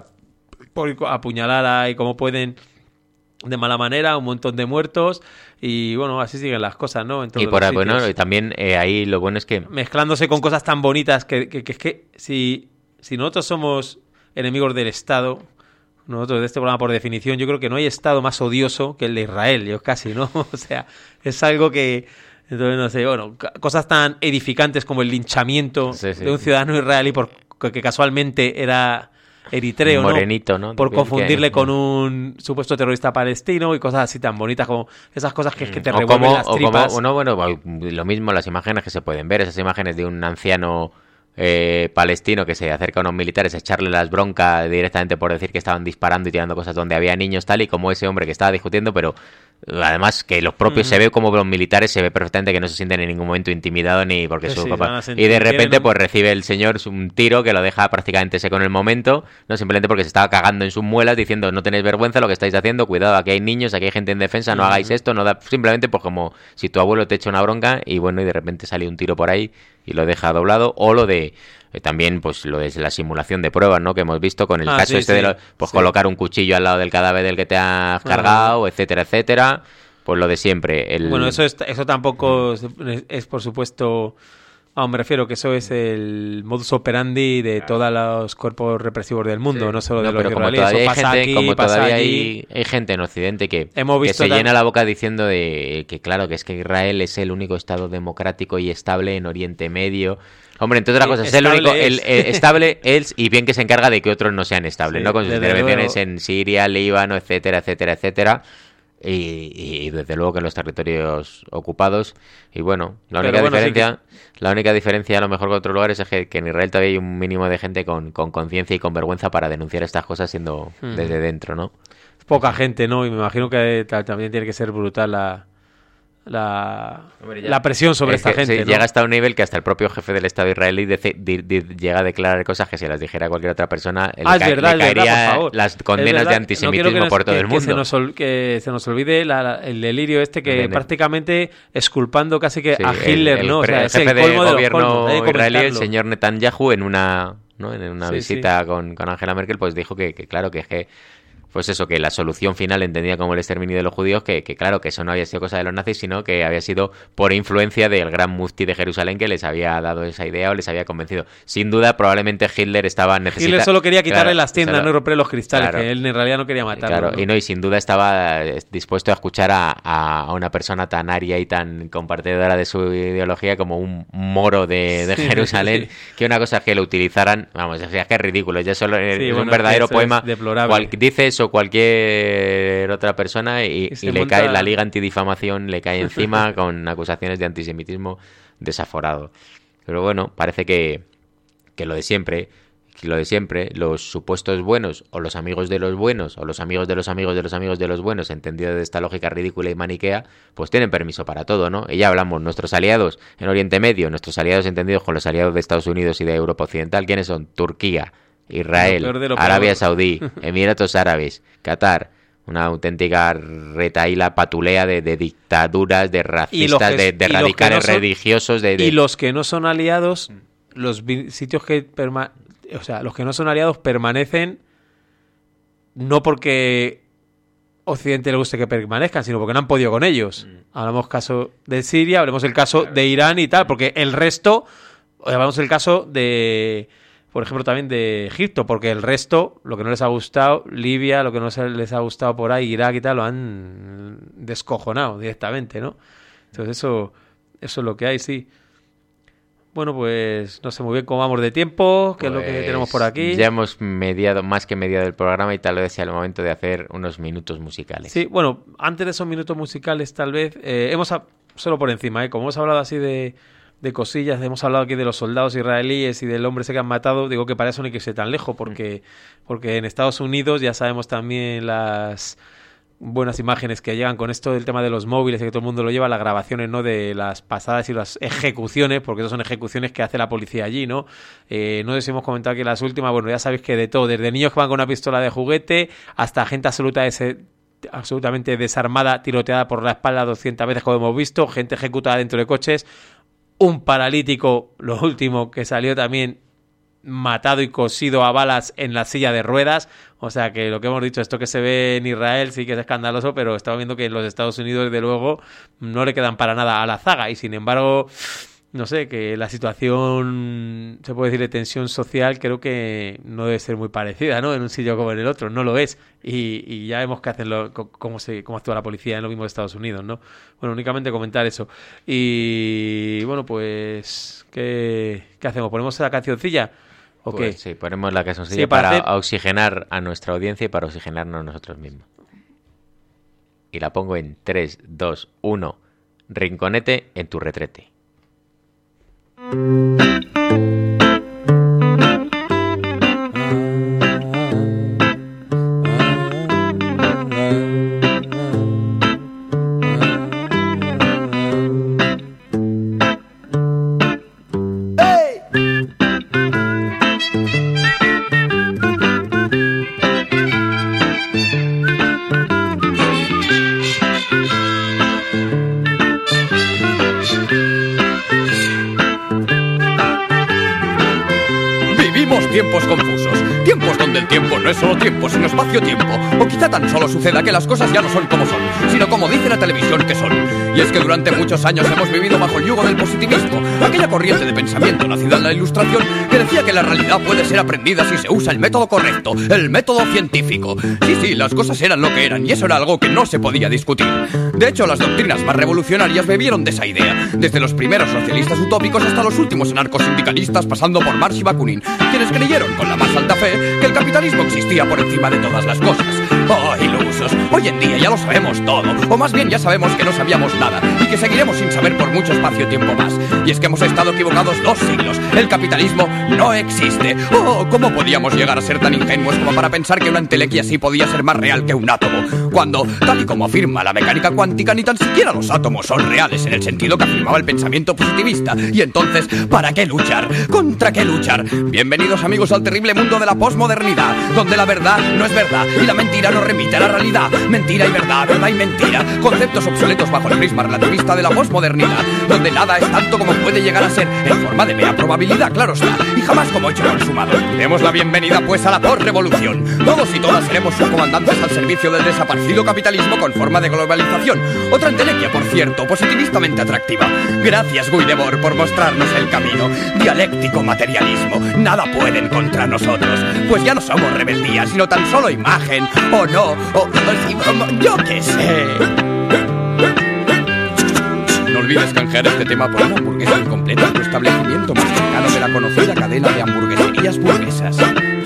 apuñalar ahí como pueden de mala manera, un montón de muertos y bueno, así siguen las cosas, ¿no? Y por ahí, bueno, y también ahí lo bueno es que... Mezclándose con cosas tan bonitas que es que si nosotros somos enemigos del Estado... Nosotros de este programa, por definición, yo creo que no hay estado más odioso que el de Israel, yo casi, ¿no? O sea, es algo que... Entonces, no sé, bueno, cosas tan edificantes como el linchamiento de un ciudadano israelí porque casualmente era eritreo, morenito, ¿no? Por confundirle con un supuesto terrorista palestino y cosas así tan bonitas como esas cosas que es que te revuelven las tripas. Lo mismo las imágenes que se pueden ver, esas imágenes de un anciano... palestino que se acerca a unos militares a echarle las broncas directamente por decir que estaban disparando y tirando cosas donde había niños tal y como ese hombre que estaba discutiendo, pero además que los propios se ve como los militares se ve perfectamente que no se sienten en ningún momento intimidados ni porque su papá y de repente pues recibe el señor un tiro que lo deja prácticamente seco en el momento, no simplemente porque se estaba cagando en sus muelas diciendo no tenéis vergüenza lo que estáis haciendo, cuidado, aquí hay niños, aquí hay gente en defensa, no hagáis esto, no da, simplemente pues como si tu abuelo te echa una bronca y bueno y de repente sale un tiro por ahí y lo deja doblado, o lo de también pues lo de la simulación de pruebas, ¿no? Que hemos visto con el caso de colocar un cuchillo al lado del cadáver del que te has cargado, etcétera, etcétera, pues lo de siempre. Bueno, eso tampoco es por supuesto... me refiero que eso es el modus operandi de todos los cuerpos represivos del mundo, no solo de los israelíes. Eso pasa aquí, como todavía hay gente en Occidente que se llena la boca diciendo de que claro, que es que Israel es el único estado democrático y estable en Oriente Medio. Hombre, entre otras cosas, es el único estable es y bien que se encarga de que otros no sean estables, ¿no? Con sus intervenciones en Siria, Líbano, etcétera, etcétera, etcétera. Y desde luego que en los territorios ocupados y bueno, la única diferencia a lo mejor con otros lugares es que en Israel todavía hay un mínimo de gente con conciencia y con vergüenza para denunciar estas cosas siendo desde dentro, ¿no? Poca gente, ¿no? Y me imagino que también tiene que ser brutal la la presión sobre esta gente. Sí, ¿no? Llega hasta un nivel que hasta el propio jefe del Estado israelí llega a declarar cosas que si las dijera cualquier otra persona le caería las condenas de antisemitismo por todo el mundo. Que se nos olvide el delirio que prácticamente exculpando casi que a Hitler, ¿no? El jefe del gobierno israelí, el señor Netanyahu, en una visita con Angela Merkel, pues dijo que claro, que es que pues eso, que la solución final entendida como el exterminio de los judíos, que claro, que eso no había sido cosa de los nazis, sino que había sido por influencia del gran mufti de Jerusalén que les había dado esa idea o les había convencido. Sin duda, probablemente Hitler estaba Hitler solo quería quitarle las tiendas, no romperle los cristales, que él en realidad no quería matarlo. Claro, ¿no? Y sin duda estaba dispuesto a escuchar a una persona tan aria y tan compartidora de su ideología como un moro de Jerusalén, que una cosa es que lo utilizaran, vamos, o sea, es que es ridículo, ya solo es un verdadero poema. Dice eso cualquier otra persona y le cae la Liga Antidifamación, le cae encima con acusaciones de antisemitismo desaforado. Pero bueno, parece que lo de siempre, los supuestos buenos o los amigos de los buenos o los amigos de los amigos de los amigos de los buenos, entendido de esta lógica ridícula y maniquea, pues tienen permiso para todo, ¿no? Y ya hablamos, nuestros aliados en Oriente Medio, nuestros aliados entendidos con los aliados de Estados Unidos y de Europa Occidental, ¿quiénes son? Turquía, Israel, Arabia Saudí, Emiratos Árabes, Qatar, una auténtica retaíla patulea de dictaduras, de racistas, de radicales religiosos. Y los que no son aliados, los sitios que los que no son aliados permanecen no porque Occidente le guste que permanezcan, sino porque no han podido con ellos. Hablamos caso de Siria, hablemos el caso de Irán y tal, porque el resto, hablamos el caso de... Por ejemplo, también de Egipto, porque el resto, lo que no les ha gustado, Libia, lo que no les ha gustado por ahí, Irak y tal, lo han descojonado directamente, ¿no? Entonces eso es lo que hay, sí. Bueno, pues no sé muy bien cómo vamos de tiempo, qué es lo que tenemos por aquí. Ya hemos más que mediado el programa y tal vez sea el momento de hacer unos minutos musicales. Sí, bueno, antes de esos minutos musicales tal vez, solo por encima, como hemos hablado así de cosillas, hemos hablado aquí de los soldados israelíes y del hombre ese que han matado, digo que para eso no hay que irse tan lejos, porque en Estados Unidos ya sabemos también las buenas imágenes que llegan con esto del tema de los móviles y que todo el mundo lo lleva, las grabaciones, ¿no?, de las pasadas y las ejecuciones, porque esas son ejecuciones que hace la policía allí, ¿no? No sé si hemos comentado que las últimas, bueno, ya sabéis que de todo, desde niños que van con una pistola de juguete hasta gente absolutamente desarmada, tiroteada por la espalda 200 veces, como hemos visto, gente ejecutada dentro de coches. Un paralítico, lo último, que salió también matado y cosido a balas en la silla de ruedas. O sea que lo que hemos dicho, esto que se ve en Israel sí que es escandaloso, pero estamos viendo que en los Estados Unidos, desde luego, no le quedan para nada a la zaga. Y sin embargo, no sé, que la situación, se puede decir, de tensión social, creo que no debe ser muy parecida, ¿no? En un sitio como en el otro, no lo es. Y ya vemos que cómo actúa la policía en lo mismo de Estados Unidos, ¿no? Bueno, únicamente comentar eso. Y bueno, pues, ¿qué hacemos? ¿Ponemos la cancioncilla? ¿O qué? Pues sí, ponemos la cancioncilla para oxigenar a nuestra audiencia y para oxigenarnos nosotros mismos. Y la pongo en 3, 2, 1. Rinconete en tu retrete. Tiempos confusos, tiempos donde el tiempo no es solo tiempo, sino espacio-tiempo. O quizá tan solo suceda que las cosas ya no son como son, sino como dice la televisión que son. Y es que durante muchos años hemos vivido bajo el yugo del positivismo, aquella corriente de pensamiento nacida en la Ilustración que decía que la realidad puede ser aprendida si se usa el método correcto, el método científico. Sí, las cosas eran lo que eran y eso era algo que no se podía discutir. De hecho, las doctrinas más revolucionarias bebieron de esa idea, desde los primeros socialistas utópicos hasta los últimos anarcosindicalistas, pasando por Marx y Bakunin, quienes creyeron con la más alta fe que el capitalismo existía por encima de todas las cosas. ¡Oh, ilusos! Hoy en día ya lo sabemos todo, o más bien ya sabemos que no sabíamos nada y que seguiremos sin saber por mucho espacio-tiempo más. Y es que hemos estado equivocados 2 siglos. El capitalismo no existe. Oh, ¿cómo podíamos llegar a ser tan ingenuos como para pensar que una entelequia así podía ser más real que un átomo? Cuando, tal y como afirma la mecánica cuántica, ni tan siquiera los átomos son reales en el sentido que afirmaba el pensamiento positivista. Y entonces, ¿para qué luchar? ¿Contra qué luchar? Bienvenidos, amigos, al terrible mundo de la posmodernidad, donde la verdad no es verdad y la mentira no remite a la realidad. Mentira y verdad, verdad y mentira, conceptos obsoletos bajo el prisma relativista de la posmodernidad, donde nada es tanto como puede llegar a ser, en forma de mera probabilidad, claro está, y jamás como hecho consumado. Demos la bienvenida pues a la posrevolución. Todos y todas seremos subcomandantes al servicio del desaparecido capitalismo con forma de globalización. Otra entelequia, por cierto, positivistamente atractiva. Gracias, Guy Debord, por mostrarnos el camino. Dialéctico materialismo, nada pueden contra nosotros, pues ya no somos rebeldía, sino tan solo imagen, o no, o yo qué sé. No olvides canjear este tema por una hamburguesa incompleta en tu establecimiento más cercano de la conocida cadena de hamburgueserías burguesas.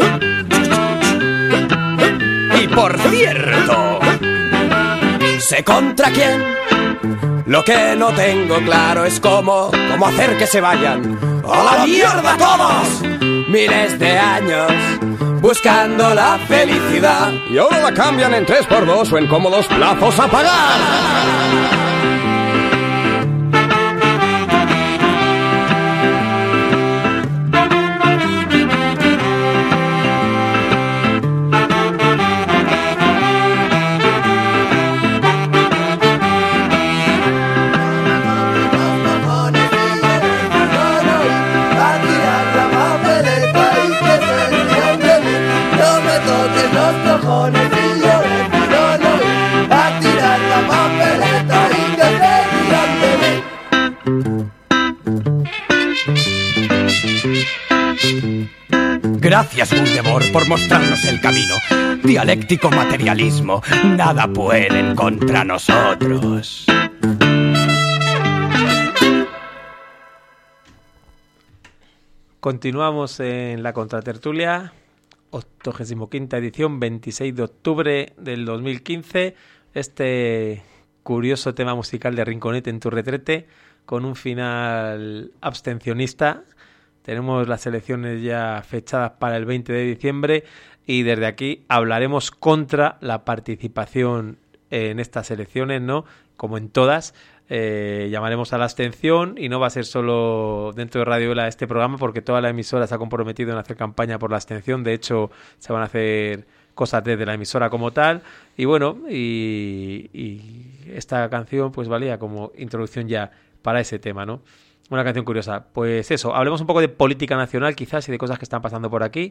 Y por cierto, ¿sé contra quién? Lo que no tengo claro es cómo hacer que se vayan ¡a la mierda todos! Miles de años buscando la felicidad y ahora la cambian en 3x2 o en cómodos plazos a pagar. Gracias, Guy Debord, por mostrarnos el camino. Dialéctico materialismo, nada pueden contra nosotros. Continuamos en la Contratertulia, 85ª edición, 26 de octubre del 2015. Este curioso tema musical de Rinconete en tu retrete, con un final abstencionista. Tenemos las elecciones ya fechadas para el 20 de diciembre y desde aquí hablaremos contra la participación en estas elecciones, ¿no? Como en todas, llamaremos a la abstención y no va a ser solo dentro de Radio Vela este programa, porque toda la emisora se ha comprometido en hacer campaña por la abstención. De hecho, se van a hacer cosas desde la emisora como tal. Y bueno, y esta canción pues valía como introducción ya para ese tema, ¿no? Una canción curiosa. Pues eso, hablemos un poco de política nacional quizás y de cosas que están pasando por aquí.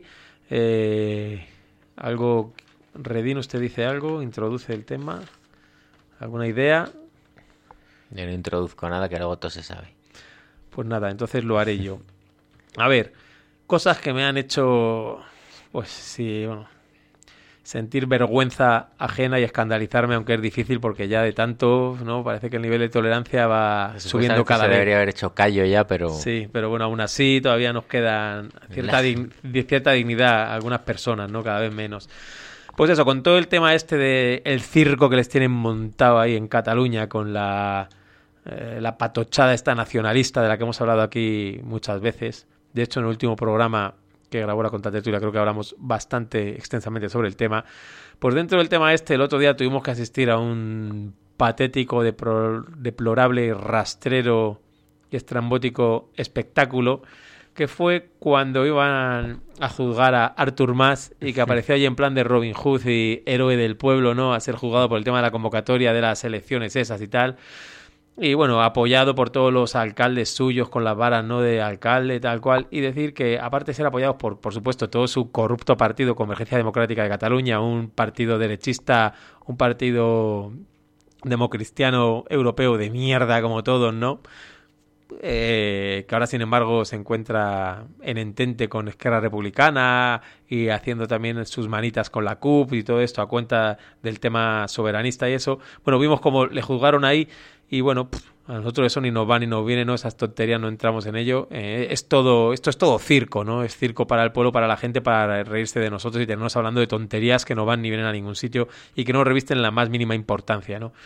Algo, Redín, usted dice algo, introduce el tema. ¿Alguna idea? Yo no introduzco nada, que luego todo se sabe. Pues nada, entonces lo haré yo. A ver, cosas que me han hecho, pues sí, bueno, sentir vergüenza ajena y escandalizarme, aunque es difícil porque ya de tanto, ¿no? Parece que el nivel de tolerancia va subiendo cada vez. Debería haber hecho callo ya, pero... Sí, pero bueno, aún así todavía nos quedan cierta dignidad a algunas personas, ¿no? Cada vez menos. Pues eso, con todo el tema este de el circo que les tienen montado ahí en Cataluña con la patochada esta nacionalista de la que hemos hablado aquí muchas veces. De hecho, en el último programa que grabó la Contratertulia creo que hablamos bastante extensamente sobre el tema. Pues dentro del tema este, el otro día tuvimos que asistir a un patético, deplorable, rastrero y estrambótico espectáculo que fue cuando iban a juzgar a Artur Mas y que apareció allí en plan de Robin Hood y héroe del pueblo, ¿no? A ser juzgado por el tema de la convocatoria de las elecciones esas y tal. Y bueno, apoyado por todos los alcaldes suyos con las varas, ¿no? De alcalde, tal cual. Y decir que, aparte de ser apoyados por supuesto, todo su corrupto partido Convergencia Democrática de Cataluña, un partido derechista, un partido democristiano europeo de mierda como todos, ¿no? Que ahora sin embargo se encuentra en entente con Esquerra Republicana y haciendo también sus manitas con la CUP y todo esto a cuenta del tema soberanista y eso. Bueno, vimos cómo le juzgaron ahí y bueno, a nosotros eso ni nos va ni nos viene, ¿no? Esas tonterías no entramos en ello. Esto es todo circo, ¿no? Es circo para el pueblo, para la gente, para reírse de nosotros y tenernos hablando de tonterías que no van ni vienen a ningún sitio y que no revisten la más mínima importancia, ¿no?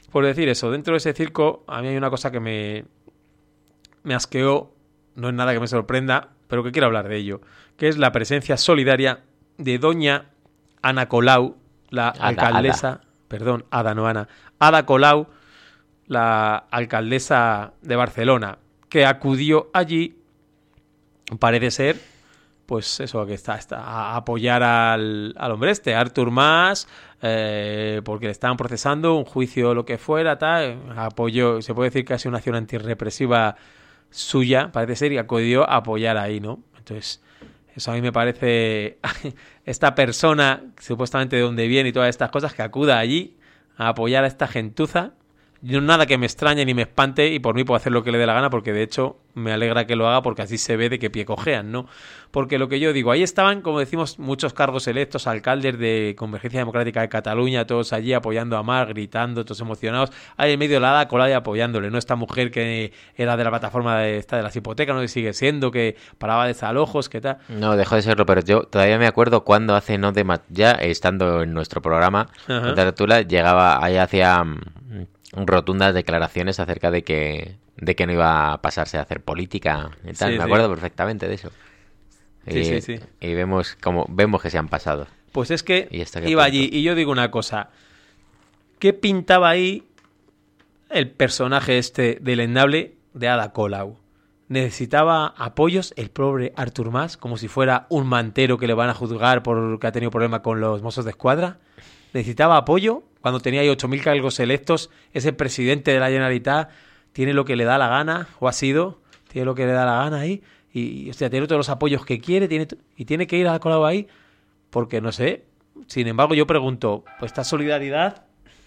por decir eso, dentro de ese circo a mí hay una cosa que me asqueó, no es nada que me sorprenda, pero que quiero hablar de ello, que es la presencia solidaria de doña Ada Colau, la alcaldesa, perdón, Ada no Ana, Ada Colau, la alcaldesa de Barcelona, que acudió allí, parece ser, pues eso, que está a apoyar al hombre este, Artur Mas, porque le estaban procesando un juicio o lo que fuera, tal, apoyó, se puede decir que ha sido una acción antirrepresiva suya, parece ser, y acudió a apoyar ahí, ¿no? Entonces, eso a mí me parece, esta persona, supuestamente de donde viene y todas estas cosas, que acuda allí a apoyar a esta gentuza. Yo nada que me extrañe ni me espante, y por mí puedo hacer lo que le dé la gana, porque de hecho me alegra que lo haga, porque así se ve de qué pie cojean, ¿no? Porque lo que yo digo, ahí estaban, como decimos, muchos cargos electos, alcaldes de Convergencia Democrática de Cataluña, todos allí apoyando a Mar, gritando, todos emocionados, ahí en medio la Ada Colau apoyándole, ¿no? Esta mujer que era de la plataforma de las hipotecas, no sé si sigue siendo, que paraba desalojos, que tal. No, dejó de serlo, pero yo todavía me acuerdo cuando hace no de más, ya estando en nuestro programa, Tula llegaba ahí hacia rotundas declaraciones acerca de que no iba a pasarse a hacer política y tal. Me acuerdo perfectamente de eso. Sí. Y vemos que se han pasado. Pues es que iba allí y yo digo una cosa. ¿Qué pintaba ahí el personaje este deleznable de Ada Colau? Necesitaba apoyos el pobre Artur Mas, como si fuera un mantero que le van a juzgar porque ha tenido problemas con los Mossos de Escuadra. Necesitaba apoyo cuando tenía ahí 8.000 cargos electos. Ese presidente de la Generalitat tiene lo que le da la gana, o ha sido, tiene lo que le da la gana ahí, y o sea, tiene todos los apoyos que quiere, tiene que ir a Colau ahí, porque no sé. Sin embargo, yo pregunto, pues esta solidaridad,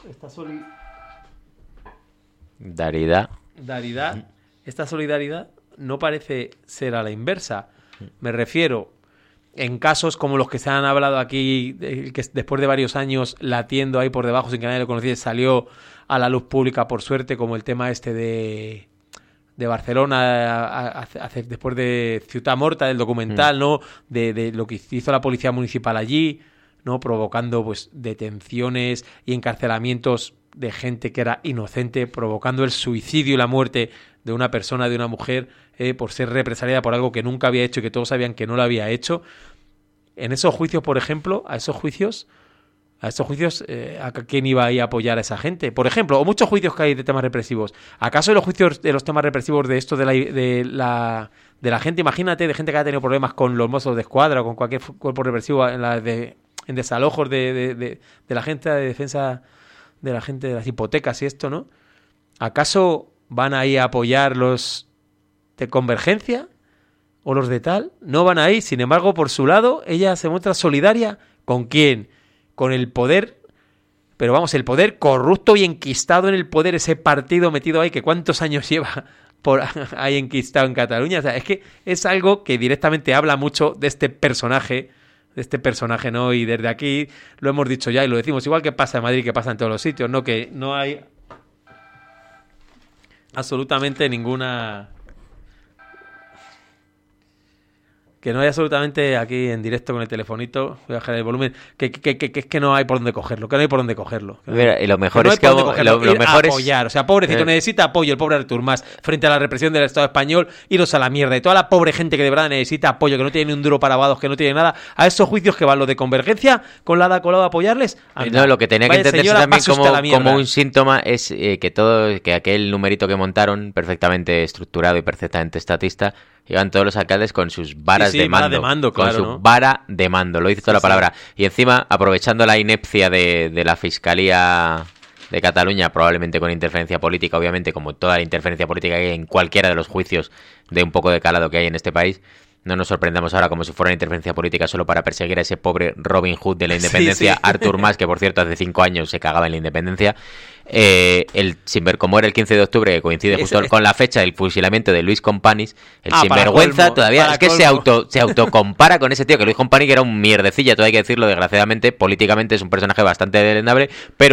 esta solidaridad no parece ser a la inversa. Me refiero, en casos como los que se han hablado aquí, que después de varios años latiendo ahí por debajo sin que nadie lo conociese, salió a la luz pública por suerte, como el tema este de Barcelona, después de Ciutat Morta, del documental, ¿no? De lo que hizo la policía municipal allí, ¿no? Provocando pues detenciones y encarcelamientos de gente que era inocente, provocando el suicidio y la muerte de una persona, de una mujer, por ser represaliada por algo que nunca había hecho y que todos sabían que no lo había hecho. En esos juicios, por ejemplo, a esos juicios, ¿a quién iba a ir a apoyar a esa gente? Por ejemplo, o muchos juicios que hay de temas represivos. ¿Acaso los juicios de los temas represivos de esto de la gente, imagínate, de gente que ha tenido problemas con los Mossos de Escuadra o con cualquier cuerpo represivo en desalojos de la gente de defensa de la gente de las hipotecas y esto, ¿no? ¿Acaso van ahí a apoyar los de Convergencia o los de tal? No van ahí. Sin embargo, por su lado, ella se muestra solidaria. ¿Con quién? Con el poder, pero vamos, el poder corrupto y enquistado en el poder, ese partido metido ahí que cuántos años lleva por ahí enquistado en Cataluña. O sea, es que es algo que directamente habla mucho de este personaje, ¿no? Y desde aquí lo hemos dicho ya y lo decimos, igual que pasa en Madrid, que pasa en todos los sitios, ¿no? Que no hay absolutamente ninguna... Que no hay absolutamente aquí en directo con el telefonito, voy a bajar el volumen, que es que no hay por dónde cogerlo, Y lo mejor es que lo mejor apoyar, o sea, pobrecito, necesita apoyo el pobre Artur Mas frente a la represión del Estado español, iros a la mierda, y toda la pobre gente que de verdad necesita apoyo, que no tiene ni un duro para abogados, que no tiene nada, a esos juicios que van los de Convergencia, con la Ada Colau a apoyarles. Anda, no, lo que tenía que entenderse también como un síntoma es que aquel numerito que montaron, perfectamente estructurado y perfectamente estatista, iban todos los alcaldes con sus varas de mando, claro, con su ¿no? vara de mando, lo dice toda la palabra. Y encima, aprovechando la inepcia de la Fiscalía de Cataluña, probablemente con interferencia política, obviamente, como toda la interferencia política que hay en cualquiera de los juicios de un poco de calado que hay en este país, no nos sorprendamos ahora como si fuera una interferencia política solo para perseguir a ese pobre Robin Hood de la independencia, Artur Mas, que por cierto hace 5 años se cagaba en la independencia. Sin ver cómo era el 15 de octubre, que coincide justo con la fecha del fusilamiento de Luis Companys, el sinvergüenza todavía es que se autocompara con ese tío, que Luis Companys, que era un mierdecilla, todo hay que decirlo, desgraciadamente, políticamente es un personaje bastante deleznable, pero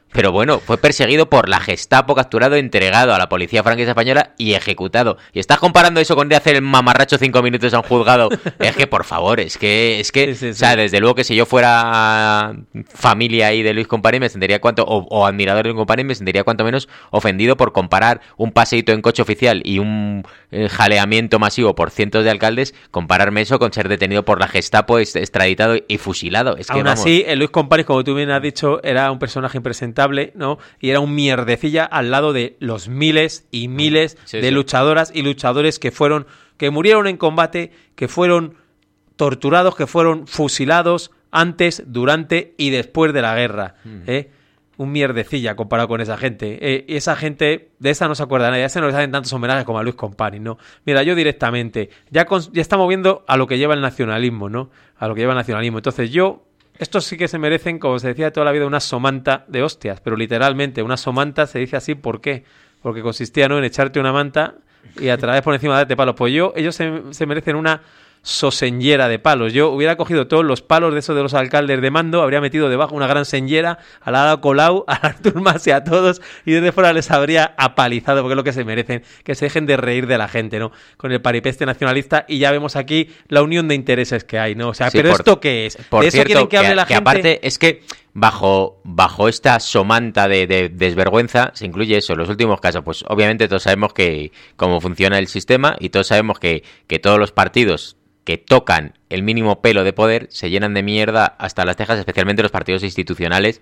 Pero bueno, fue perseguido por la Gestapo, capturado, entregado a la policía franquista española y ejecutado. Y estás comparando eso con de hacer el mamarracho 5 minutos a un juzgado. Es que, por favor, es que Sí. o sea, desde luego que si yo fuera familia ahí de Luis Companys me sentiría o admirador de Luis Companys, me sentiría cuanto menos ofendido por comparar un paseíto en coche oficial y un jaleamiento masivo por cientos de alcaldes, compararme eso con ser detenido por la Gestapo, extraditado y fusilado. Es que, aún vamos, así, el Luis Companys, como tú bien has dicho, era un personaje impresentable, ¿no? Y era un mierdecilla al lado de los miles y miles de luchadoras y luchadores que murieron en combate, que fueron torturados, que fueron fusilados antes, durante y después de la guerra, un mierdecilla comparado con esa gente. Y esa gente, de esa no se acuerda nadie, ya se nos hacen tantos homenajes como a Luis Companys, ¿no? Mira, yo directamente, ya estamos viendo a lo que lleva el nacionalismo, ¿no? A lo que lleva el nacionalismo. Entonces estos sí que se merecen, como se decía de toda la vida, una somanta de hostias, pero literalmente, una somanta se dice así, ¿por qué? Porque consistía, ¿no?, en echarte una manta y a través por encima de darte palos. Pues ellos se merecen una soseñera de palos. Yo hubiera cogido todos los palos de esos de los alcaldes de mando, habría metido debajo una gran señera, a la Ada Colau, a Artur Mas y a todos, y desde fuera les habría apalizado, porque es lo que se merecen, que se dejen de reír de la gente, ¿no? Con el paripeste nacionalista, y ya vemos aquí la unión de intereses que hay, ¿no? O sea, sí, pero ¿esto qué es? Por ¿De eso cierto, quieren que hable la gente? Aparte, es que bajo esta somanta de desvergüenza se incluye eso. En los últimos casos, pues obviamente todos sabemos que cómo funciona el sistema, y todos sabemos que todos los partidos que tocan el mínimo pelo de poder se llenan de mierda hasta las cejas, especialmente los partidos institucionales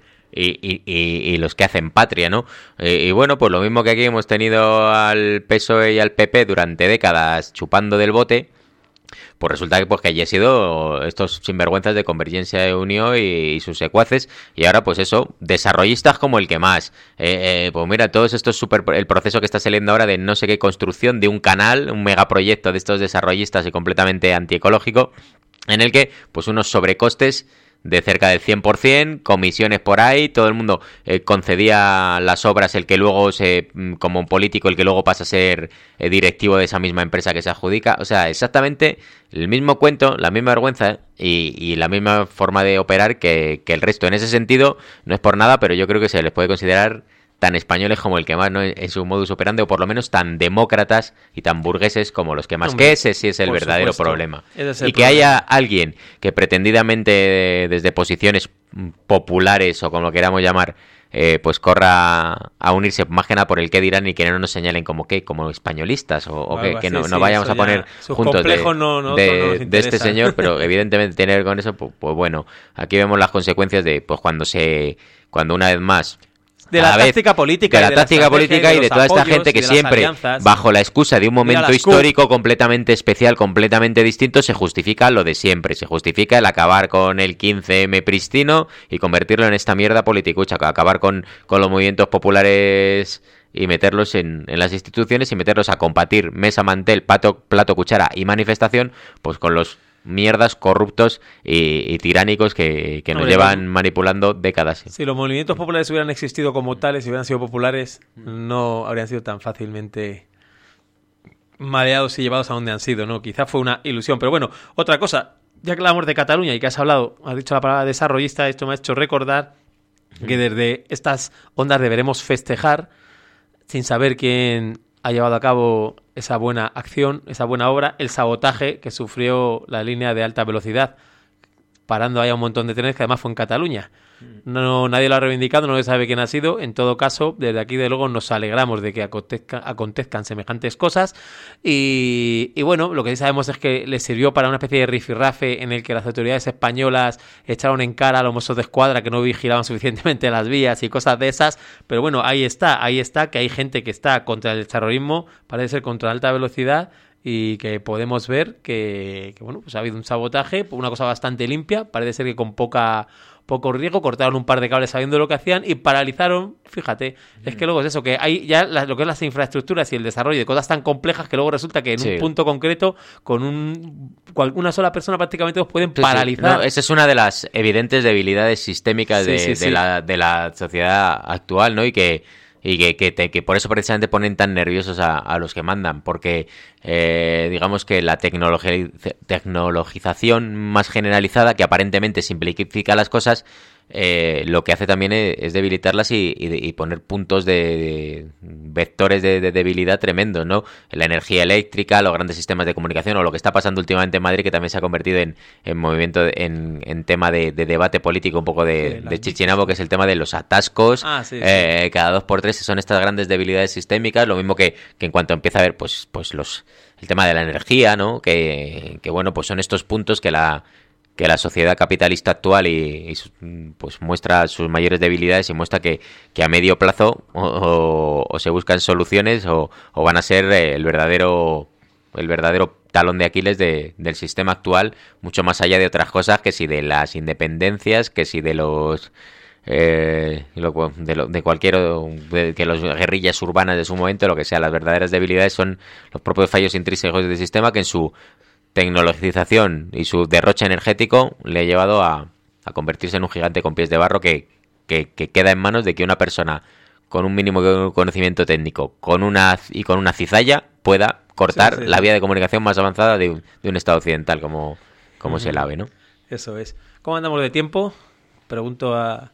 y los que hacen patria, ¿no? Y bueno, pues lo mismo que aquí hemos tenido al PSOE y al PP durante décadas chupando del bote, pues resulta que allí ha sido estos sinvergüenzas de Convergencia y Unión y sus secuaces, y ahora pues eso, desarrollistas como el que más. Pues mira, todos estos el proceso que está saliendo ahora de no sé qué construcción de un canal, un megaproyecto de estos desarrollistas y completamente antiecológico, en el que pues unos sobrecostes de cerca del 100%, comisiones por ahí, todo el mundo concedía las obras, el que luego como un político, el que luego pasa a ser directivo de esa misma empresa que se adjudica. O sea, exactamente el mismo cuento, la misma vergüenza y la misma forma de operar que el resto. En ese sentido, no es por nada, pero yo creo que se les puede considerar tan españoles como el que más, ¿no?, en su modus operandi, o por lo menos tan demócratas y tan burgueses como los que más. Hombre, que ese sí es el verdadero problema. Y que haya alguien que pretendidamente desde posiciones populares, o como lo queramos llamar, pues corra a unirse más que nada por el qué dirán, y que no nos señalen como españolistas o que no vayamos a poner juntos de este señor, pero evidentemente tener con eso, pues bueno, aquí vemos las consecuencias de pues cuando una vez más de la táctica política, y de toda esta gente que siempre, bajo la excusa de un momento histórico completamente especial, completamente distinto, se justifica lo de siempre. Se justifica el acabar con el 15M pristino y convertirlo en esta mierda politicucha, acabar con los movimientos populares y meterlos en las instituciones, y meterlos a combatir mesa, mantel, plato, cuchara y manifestación, pues con los mierdas corruptos y tiránicos que nos llevan manipulando décadas. Si los movimientos populares hubieran existido como tales y hubieran sido populares, no habrían sido tan fácilmente mareados y llevados a donde han sido, ¿no? Quizá fue una ilusión. Pero bueno, otra cosa, ya que hablamos de Cataluña y que has dicho la palabra desarrollista, esto me ha hecho recordar que desde estas ondas deberemos festejar, sin saber quién ha llevado a cabo esa buena acción, esa buena obra, el sabotaje que sufrió la línea de alta velocidad, parando ahí a un montón de trenes, que además fue en Cataluña. No, nadie lo ha reivindicado, no se sabe quién ha sido. En todo caso, desde aquí de luego nos alegramos de que acontezcan semejantes cosas, y bueno, lo que sí sabemos es que les sirvió para una especie de rifirrafe en el que las autoridades españolas echaron en cara a los mozos de escuadra que no vigilaban suficientemente las vías y cosas de esas. Pero bueno, ahí está que hay gente que está contra el terrorismo, parece ser contra la alta velocidad, y que podemos ver que bueno, pues ha habido un sabotaje, una cosa bastante limpia, parece ser que con poco riesgo, cortaron un par de cables sabiendo lo que hacían y paralizaron. Fíjate, es que luego es eso, que hay ya lo que es las infraestructuras y el desarrollo de cosas tan complejas que luego resulta que en un punto concreto, con una sola persona prácticamente los pueden paralizar. No, esa es una de las evidentes debilidades sistémicas de la sociedad actual, ¿no? Y que por eso precisamente ponen tan nerviosos a los que mandan, porque digamos que la tecnologización más generalizada, que aparentemente simplifica las cosas, lo que hace también es debilitarlas y poner puntos de vectores de debilidad tremendos, ¿no? La energía eléctrica, los grandes sistemas de comunicación, o lo que está pasando últimamente en Madrid, que también se ha convertido en movimiento, en tema de debate político, un poco de Chichinabo, que es el tema de los atascos. Cada 2 por 3 son estas grandes debilidades sistémicas, lo mismo que en cuanto empieza a haber pues el tema de la energía, ¿no? Que bueno, pues son estos puntos que la sociedad capitalista actual pues muestra sus mayores debilidades y muestra que a medio plazo o se buscan soluciones o van a ser el verdadero talón de Aquiles del sistema actual, mucho más allá de otras cosas, que si de las independencias, que si de los que los guerrillas urbanas de su momento, lo que sea. Las verdaderas debilidades son los propios fallos intrínsecos del sistema, que en su tecnologización y su derroche energético le ha llevado a convertirse en un gigante con pies de barro que queda en manos de que una persona con un mínimo conocimiento técnico, con una cizalla, pueda cortar la vía de comunicación más avanzada de un Estado occidental como es el AVE, ¿no? Eso es. ¿Cómo andamos de tiempo? Pregunto a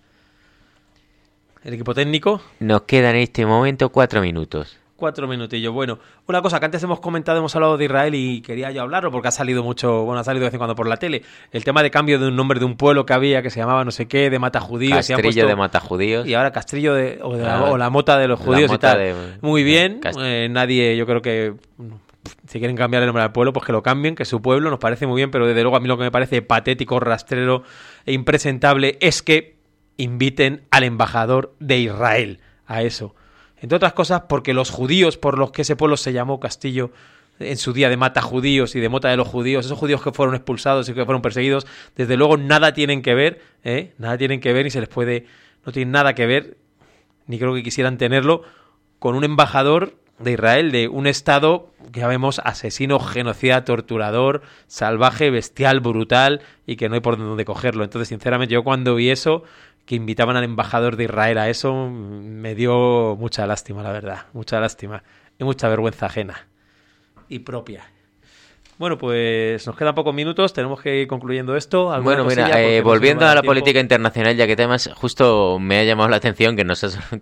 el equipo técnico. Nos quedan en este momento 4 minutos. 4 minutillos. Bueno, una cosa que antes hemos hablado de Israel y quería yo hablarlo porque ha salido de vez en cuando por la tele. El tema de cambio de un nombre de un pueblo que había, que se llamaba no sé qué, de Matajudíos. Castrillo de Matajudíos. Y ahora Castrillo o la Mota de los judíos y tal. Muy bien. Nadie, yo creo que si quieren cambiar el nombre al pueblo, pues que lo cambien, que es su pueblo, nos parece muy bien, pero desde luego a mí lo que me parece patético, rastrero e impresentable es que inviten al embajador de Israel a eso. Entre otras cosas porque los judíos por los que ese pueblo se llamó Castillo en su día de mata judíos y de mota de los judíos, esos judíos que fueron expulsados y que fueron perseguidos, desde luego nada tienen que ver, nada tienen que ver, ni se les puede, no tienen nada que ver, ni creo que quisieran tenerlo, con un embajador de Israel, de un estado que ya vemos asesino, genocida, torturador, salvaje, bestial, brutal y que no hay por dónde cogerlo. Entonces, sinceramente, yo cuando vi eso, que invitaban al embajador de Israel a eso, me dio mucha lástima, la verdad, mucha lástima y mucha vergüenza ajena y propia. Bueno, pues nos quedan pocos minutos, tenemos que ir concluyendo esto. Bueno, mira, volviendo a la política internacional, ya que temas, justo me ha llamado la atención que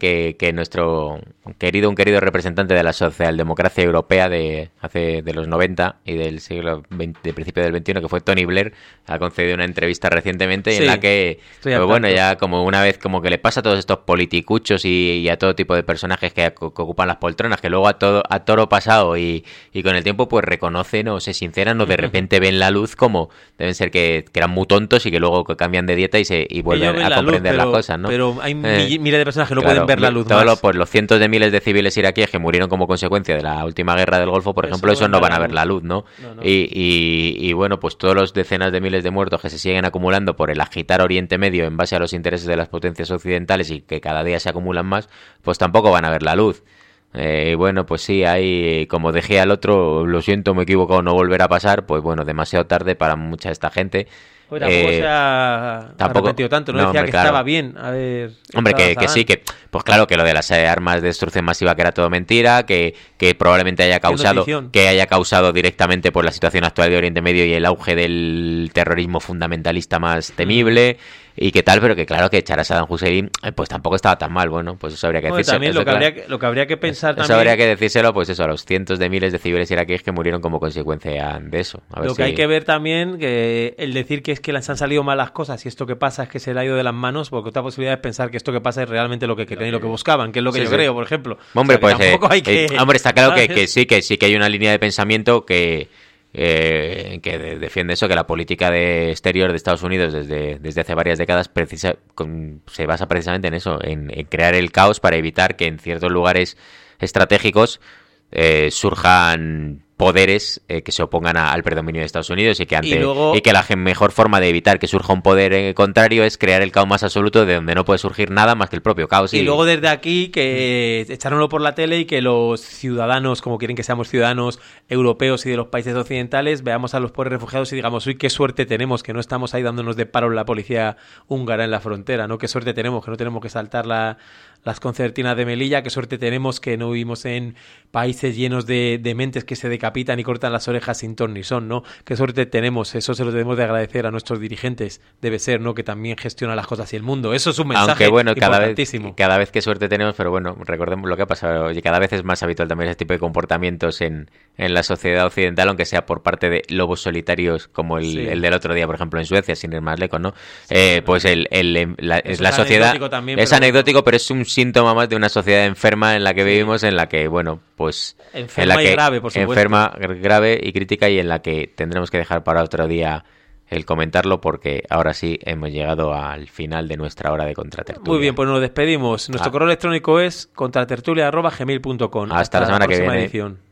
nuestro querido representante de la socialdemocracia europea de los 90 y del siglo XX, de principio del XXI, que fue Tony Blair, ha concedido una entrevista recientemente en la que, pues bueno, ya como una vez como que le pasa a todos estos politicuchos y a todo tipo de personajes que ocupan las poltronas, que luego a toro pasado y con el tiempo pues reconocen o se sinceran o de repente ven la luz, como deben ser que eran muy tontos y que luego cambian de dieta y vuelven a comprender las cosas, ¿no? Pero hay miles de personas que no pueden ver la luz más. Pues los cientos de miles de civiles iraquíes que murieron como consecuencia de la última guerra del Golfo, por ejemplo, esos no van a ver la luz, ¿no? No. Y bueno, pues todos los decenas de miles de muertos que se siguen acumulando por el agitar Oriente Medio en base a los intereses de las potencias occidentales y que cada día se acumulan más, pues tampoco van a ver la luz. Bueno, pues sí, hay, como dejé al otro, lo siento, me he equivocado, no volverá a pasar, pues bueno, demasiado tarde para mucha de esta gente. Pues tampoco se ha arrepentido tanto, no decía que claro. Estaba bien. A ver, hombre, que sí, que pues claro, que lo de las armas de destrucción masiva que era todo mentira, que probablemente haya causado directamente por la situación actual de Oriente Medio y el auge del terrorismo fundamentalista más temible y que tal, pero que claro, que echar a Saddam Hussein pues tampoco estaba tan mal. Bueno, pues eso habría que decírselo. También lo que habría que pensar eso habría que decírselo, pues eso, a los cientos de miles de civiles iraquíes que murieron como consecuencia de eso. A ver que hay que ver también, que el decir que es que les han salido mal las cosas y esto que pasa es que se le ha ido de las manos, porque otra posibilidad es pensar que esto que pasa es realmente lo que querían y lo que buscaban, que es lo que yo creo, por ejemplo. Hombre, o sea, pues hombre, está claro que sí que hay una línea de pensamiento que defiende eso, que la política de exterior de Estados Unidos desde hace varias décadas se basa precisamente en eso, en crear el caos para evitar que en ciertos lugares estratégicos surjan poderes que se opongan al predominio de Estados Unidos y que la mejor forma de evitar que surja un poder contrario es crear el caos más absoluto, de donde no puede surgir nada más que el propio caos. Y luego desde aquí que echáronlo por la tele y que los ciudadanos, como quieren que seamos ciudadanos europeos y de los países occidentales, veamos a los pobres refugiados y digamos, uy, qué suerte tenemos que no estamos ahí dándonos de paro la policía húngara en la frontera, ¿no? Qué suerte tenemos que no tenemos que saltar la las concertinas de Melilla. Qué suerte tenemos que no vivimos en países llenos de mentes que se decapitan y cortan las orejas sin ton ni son, ¿no? Qué suerte tenemos, eso se lo debemos de agradecer a nuestros dirigentes, debe ser, ¿no? Que también gestionan las cosas y el mundo. Eso es un mensaje aunque bueno, importantísimo. cada vez qué suerte tenemos, pero bueno, recordemos lo que ha pasado. Oye, cada vez es más habitual también ese tipo de comportamientos en la sociedad occidental, aunque sea por parte de lobos solitarios como el del otro día, por ejemplo, en Suecia, sin ir más lejos, ¿no? Pues la sociedad también, es anecdótico, pero es un síntoma más de una sociedad enferma en la que vivimos, en la que, bueno, pues enferma y grave, por supuesto. Enferma, grave y crítica, y en la que tendremos que dejar para otro día el comentarlo, porque ahora sí hemos llegado al final de nuestra hora de Contratertulia. Muy bien, pues nos despedimos. Nuestro correo electrónico es contratertulia@gmail.com. Hasta la semana que viene. Edición.